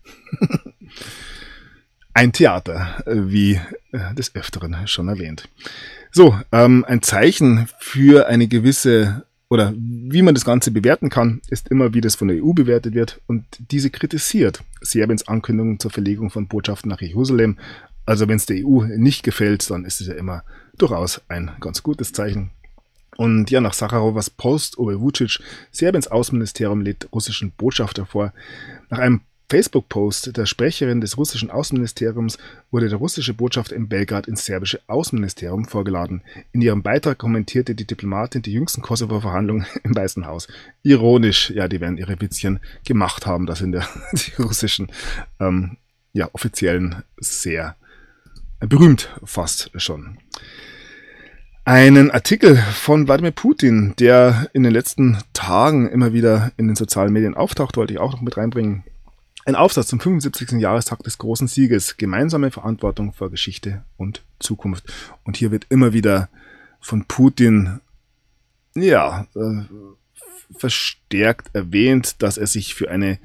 ein Theater, wie des Öfteren schon erwähnt. So, ein Zeichen für eine gewisse, oder wie man das Ganze bewerten kann, ist immer, wie das von der EU bewertet wird und diese kritisiert Serbiens Ankündigung zur Verlegung von Botschaften nach Jerusalem. Also wenn es der EU nicht gefällt, dann ist es ja immer durchaus ein ganz gutes Zeichen. Und ja, nach Sacharovas Post über Vučić, Serbiens Außenministerium lädt russischen Botschafter vor. Nach einem Facebook-Post der Sprecherin des russischen Außenministeriums wurde der russische Botschafter in Belgrad ins serbische Außenministerium vorgeladen. In ihrem Beitrag kommentierte die Diplomatin die jüngsten Kosovo-Verhandlungen im Weißen Haus. Ironisch, ja, die werden ihre Witzchen gemacht haben, das sind die russischen Offiziellen sehr berühmt fast schon. Einen Artikel von Wladimir Putin, der in den letzten Tagen immer wieder in den sozialen Medien auftaucht, wollte ich auch noch mit reinbringen. Ein Aufsatz zum 75. Jahrestag des großen Sieges, gemeinsame Verantwortung für Geschichte und Zukunft. Und hier wird immer wieder von Putin verstärkt erwähnt, dass er sich für eine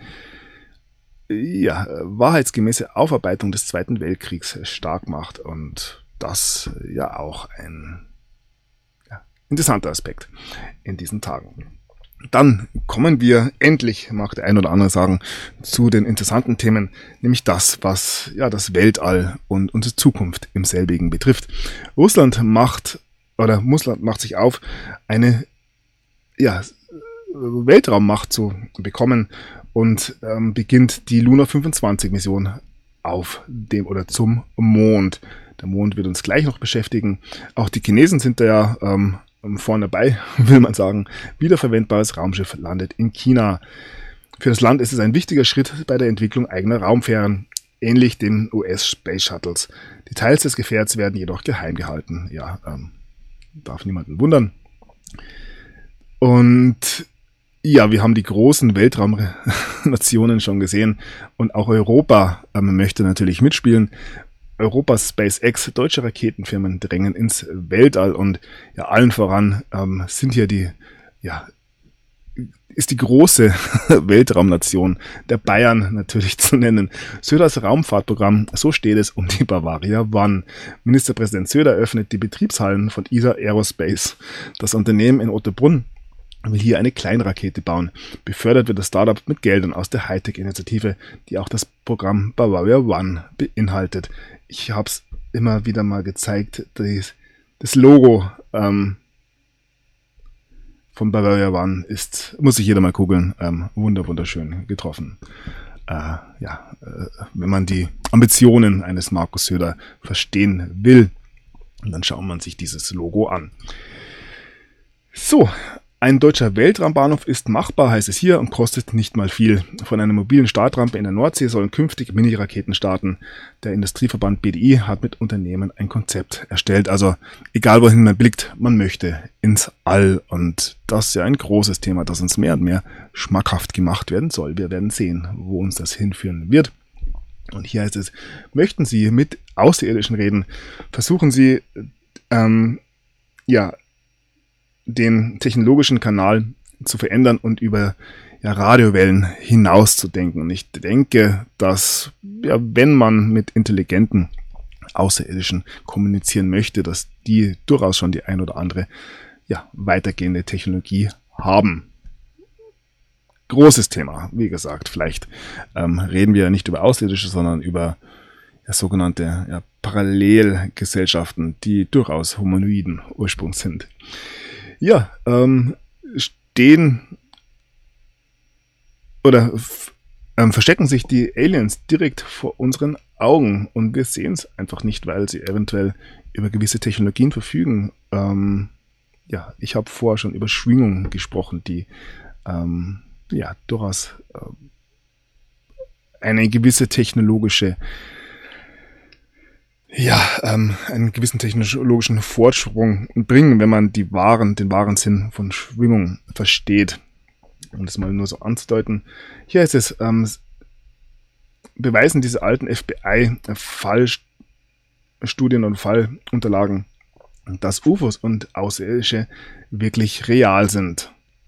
wahrheitsgemäße Aufarbeitung des Zweiten Weltkriegs stark macht. Und das ja auch ein interessanter Aspekt in diesen Tagen. Dann kommen wir endlich, mag der ein oder andere sagen, zu den interessanten Themen, nämlich das, was das Weltall und unsere Zukunft im selbigen betrifft. Russland macht sich auf, eine Weltraummacht zu bekommen und beginnt die Luna 25 Mission auf dem oder zum Mond. Der Mond wird uns gleich noch beschäftigen. Auch die Chinesen sind da ja vorne dabei, will man sagen. Wiederverwendbares Raumschiff landet in China. Für das Land ist es ein wichtiger Schritt bei der Entwicklung eigener Raumfähren, ähnlich den US Space Shuttles. Details des Gefährts werden jedoch geheim gehalten. Ja, darf niemanden wundern. Und ja, wir haben die großen Weltraumnationen schon gesehen und auch Europa möchte natürlich mitspielen. Europas SpaceX, deutsche Raketenfirmen drängen ins Weltall und ja, allen voran sind hier ist die große Weltraumnation der Bayern natürlich zu nennen. Söders Raumfahrtprogramm, so steht es um die Bavaria One. Ministerpräsident Söder öffnet die Betriebshallen von ESA Aerospace. Das Unternehmen in Ottobrunn will hier eine Kleinrakete bauen. Befördert wird das Startup mit Geldern aus der Hightech-Initiative, die auch das Programm Bavaria One beinhaltet. Ich habe es immer wieder mal gezeigt, das Logo von Bavaria One muss sich jeder mal googeln, wunderschön getroffen. Wenn man die Ambitionen eines Markus Söder verstehen will, dann schaut man sich dieses Logo an. So, ein deutscher Weltraumbahnhof ist machbar, heißt es hier, und kostet nicht mal viel. Von einer mobilen Startrampe in der Nordsee sollen künftig Mini-Raketen starten. Der Industrieverband BDI hat mit Unternehmen ein Konzept erstellt. Also egal wohin man blickt, man möchte ins All. Und das ist ja ein großes Thema, das uns mehr und mehr schmackhaft gemacht werden soll. Wir werden sehen, wo uns das hinführen wird. Und hier heißt es, möchten Sie mit Außerirdischen reden, versuchen Sie den technologischen Kanal zu verändern und über Radiowellen hinauszudenken. Und ich denke, dass wenn man mit intelligenten Außerirdischen kommunizieren möchte, dass die durchaus schon die ein oder andere weitergehende Technologie haben. Großes Thema, wie gesagt. Vielleicht reden wir nicht über Außerirdische, sondern über sogenannte Parallelgesellschaften, die durchaus humanoiden Ursprungs sind. Ja, verstecken sich die Aliens direkt vor unseren Augen und wir sehen es einfach nicht, weil sie eventuell über gewisse Technologien verfügen. Ich habe vorher schon über Schwingungen gesprochen, die durchaus eine gewisse technologische einen gewissen technologischen Fortschritt bringen, wenn man den wahren Sinn von Schwingung versteht. Um das mal nur so anzudeuten. Hier ist es, beweisen diese alten FBI-Fallstudien und Fallunterlagen, dass UFOs und Außerirdische wirklich real sind.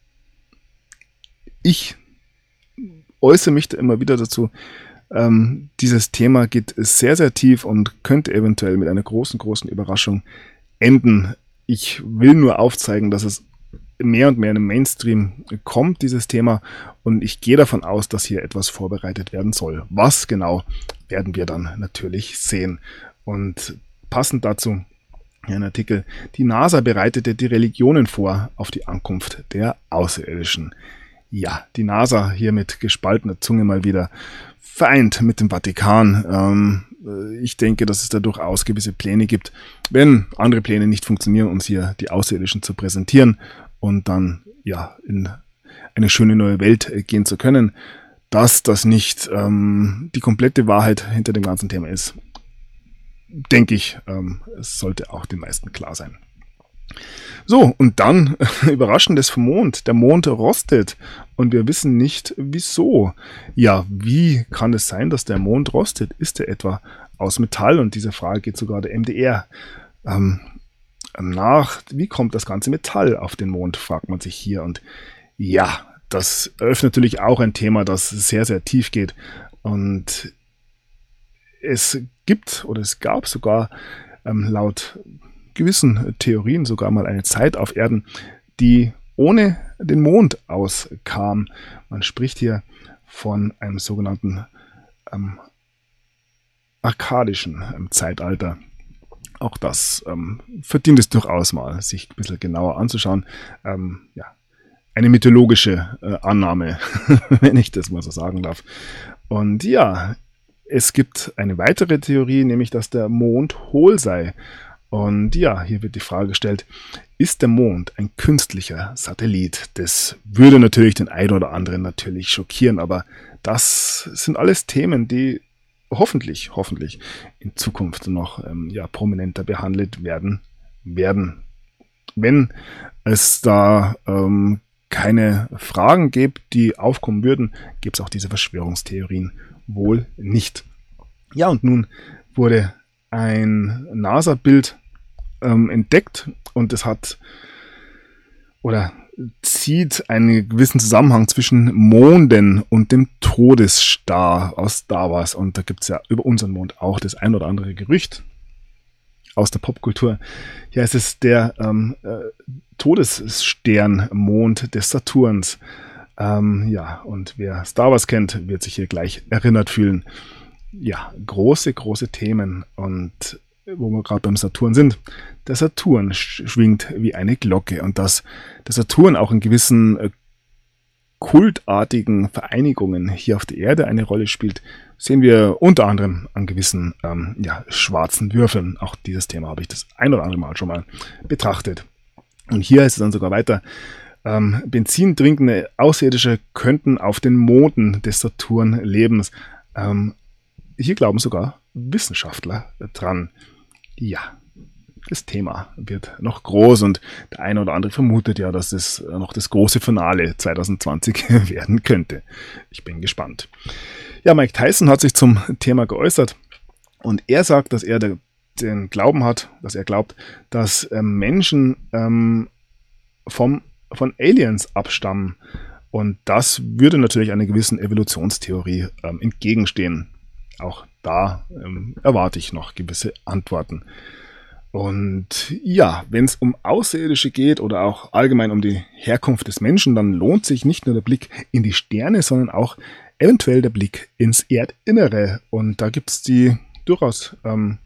Ich äußere mich da immer wieder dazu. Dieses Thema geht sehr, sehr tief und könnte eventuell mit einer großen Überraschung enden. Ich will nur aufzeigen, dass es mehr und mehr in den Mainstream kommt, dieses Thema, und ich gehe davon aus, dass hier etwas vorbereitet werden soll. Was genau, werden wir dann natürlich sehen. Und passend dazu ein Artikel: Die NASA bereitete die Religionen vor auf die Ankunft der Außerirdischen. Ja, die NASA hier mit gespaltener Zunge mal wieder vereint mit dem Vatikan. Ich denke, dass es da durchaus gewisse Pläne gibt, wenn andere Pläne nicht funktionieren, uns hier die Außerirdischen zu präsentieren und dann in eine schöne neue Welt gehen zu können, dass das nicht die komplette Wahrheit hinter dem ganzen Thema ist. Denke ich, es sollte auch den meisten klar sein. So, und dann Überraschendes vom Mond. Der Mond rostet und wir wissen nicht, wieso. Ja, wie kann es sein, dass der Mond rostet? Ist er etwa aus Metall? Und diese Frage geht sogar der MDR nach. Wie kommt das ganze Metall auf den Mond, fragt man sich hier. Und ja, das eröffnet natürlich auch ein Thema, das sehr, sehr tief geht. Und es gab sogar laut gewissen Theorien sogar mal eine Zeit auf Erden, die ohne den Mond auskam. Man spricht hier von einem sogenannten arkadischen Zeitalter. Auch das verdient es durchaus mal, sich ein bisschen genauer anzuschauen. Eine mythologische Annahme, wenn ich das mal so sagen darf. Und ja, es gibt eine weitere Theorie, nämlich dass der Mond hohl sei. Und ja, hier wird die Frage gestellt, ist der Mond ein künstlicher Satellit? Das würde natürlich den einen oder anderen natürlich schockieren, aber das sind alles Themen, die hoffentlich in Zukunft noch prominenter behandelt werden. Wenn es da keine Fragen gibt, die aufkommen würden, gibt es auch diese Verschwörungstheorien wohl nicht. Ja, und nun wurde ein NASA-Bild entdeckt und es hat oder zieht einen gewissen Zusammenhang zwischen Monden und dem Todesstar aus Star Wars. Und da gibt es ja über unseren Mond auch das ein oder andere Gerücht aus der Popkultur. Hier ist es der Todessternmond des Saturns. Und wer Star Wars kennt, wird sich hier gleich erinnert fühlen. Ja, große Themen. Und wo wir gerade beim Saturn sind, der Saturn schwingt wie eine Glocke. Und dass der Saturn auch in gewissen kultartigen Vereinigungen hier auf der Erde eine Rolle spielt, sehen wir unter anderem an gewissen schwarzen Würfeln. Auch dieses Thema habe ich das ein oder andere Mal schon mal betrachtet. Und hier ist es dann sogar weiter. Benzin trinkende Außerirdische könnten auf den Monden des Saturn leben. Hier glauben sogar Wissenschaftler dran. Ja, das Thema wird noch groß und der eine oder andere vermutet ja, dass es noch das große Finale 2020 werden könnte. Ich bin gespannt. Ja, Mike Tyson hat sich zum Thema geäußert und er sagt, dass er den Glauben hat, dass er glaubt, dass Menschen von Aliens abstammen und das würde natürlich einer gewissen Evolutionstheorie entgegenstehen. Auch da erwarte ich noch gewisse Antworten. Und ja, wenn es um Außerirdische geht oder auch allgemein um die Herkunft des Menschen, dann lohnt sich nicht nur der Blick in die Sterne, sondern auch eventuell der Blick ins Erdinnere. Und da gibt es die durchaus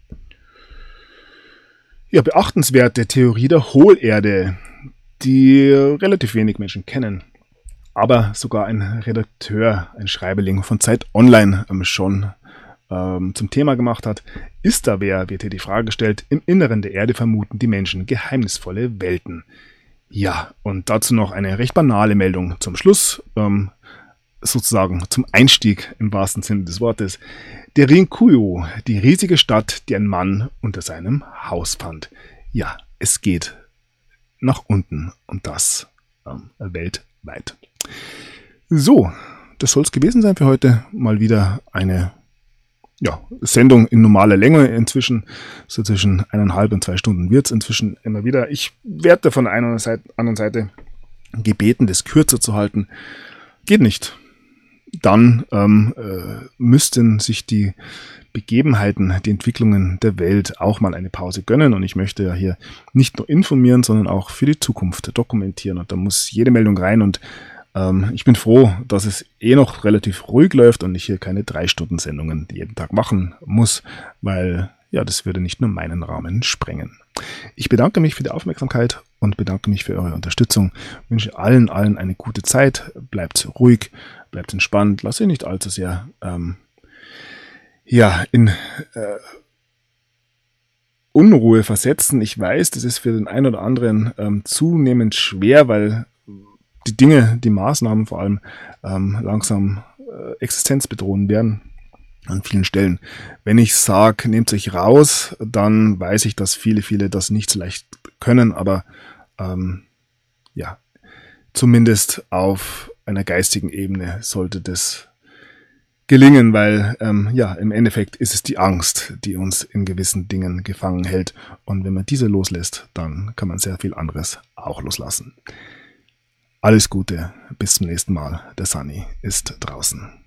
beachtenswerte Theorie der Hohlerde, die relativ wenig Menschen kennen. Aber sogar ein Redakteur, ein Schreiberling von Zeit Online schon zum Thema gemacht hat. Ist da wer, wird hier die Frage gestellt, im Inneren der Erde vermuten die Menschen geheimnisvolle Welten. Ja, und dazu noch eine recht banale Meldung zum Schluss, sozusagen zum Einstieg im wahrsten Sinne des Wortes. Der Rinkuyu, die riesige Stadt, die ein Mann unter seinem Haus fand. Ja, es geht nach unten und das weltweit. So, das soll es gewesen sein für heute. Mal wieder eine Sendung in normaler Länge inzwischen. So zwischen 1,5 und 2 Stunden wird es inzwischen immer wieder. Ich werde von der einen oder anderen Seite gebeten, das kürzer zu halten. Geht nicht. Dann müssten sich die Begebenheiten, die Entwicklungen der Welt auch mal eine Pause gönnen. Und ich möchte ja hier nicht nur informieren, sondern auch für die Zukunft dokumentieren. Und da muss jede Meldung rein und ich bin froh, dass es noch relativ ruhig läuft und ich hier keine 3-Stunden-Sendungen jeden Tag machen muss, weil das würde nicht nur meinen Rahmen sprengen. Ich bedanke mich für die Aufmerksamkeit und bedanke mich für eure Unterstützung. Ich wünsche allen eine gute Zeit. Bleibt ruhig, bleibt entspannt, lasst euch nicht allzu sehr in Unruhe versetzen. Ich weiß, das ist für den einen oder anderen zunehmend schwer, weil die Maßnahmen vor allem langsam existenzbedrohend werden an vielen Stellen. Wenn ich sage, nehmt euch raus, dann weiß ich, dass viele das nicht so leicht können, aber zumindest auf einer geistigen Ebene sollte das gelingen, weil im Endeffekt ist es die Angst, die uns in gewissen Dingen gefangen hält und wenn man diese loslässt, dann kann man sehr viel anderes auch loslassen. Alles Gute, bis zum nächsten Mal. Der Sunny ist draußen.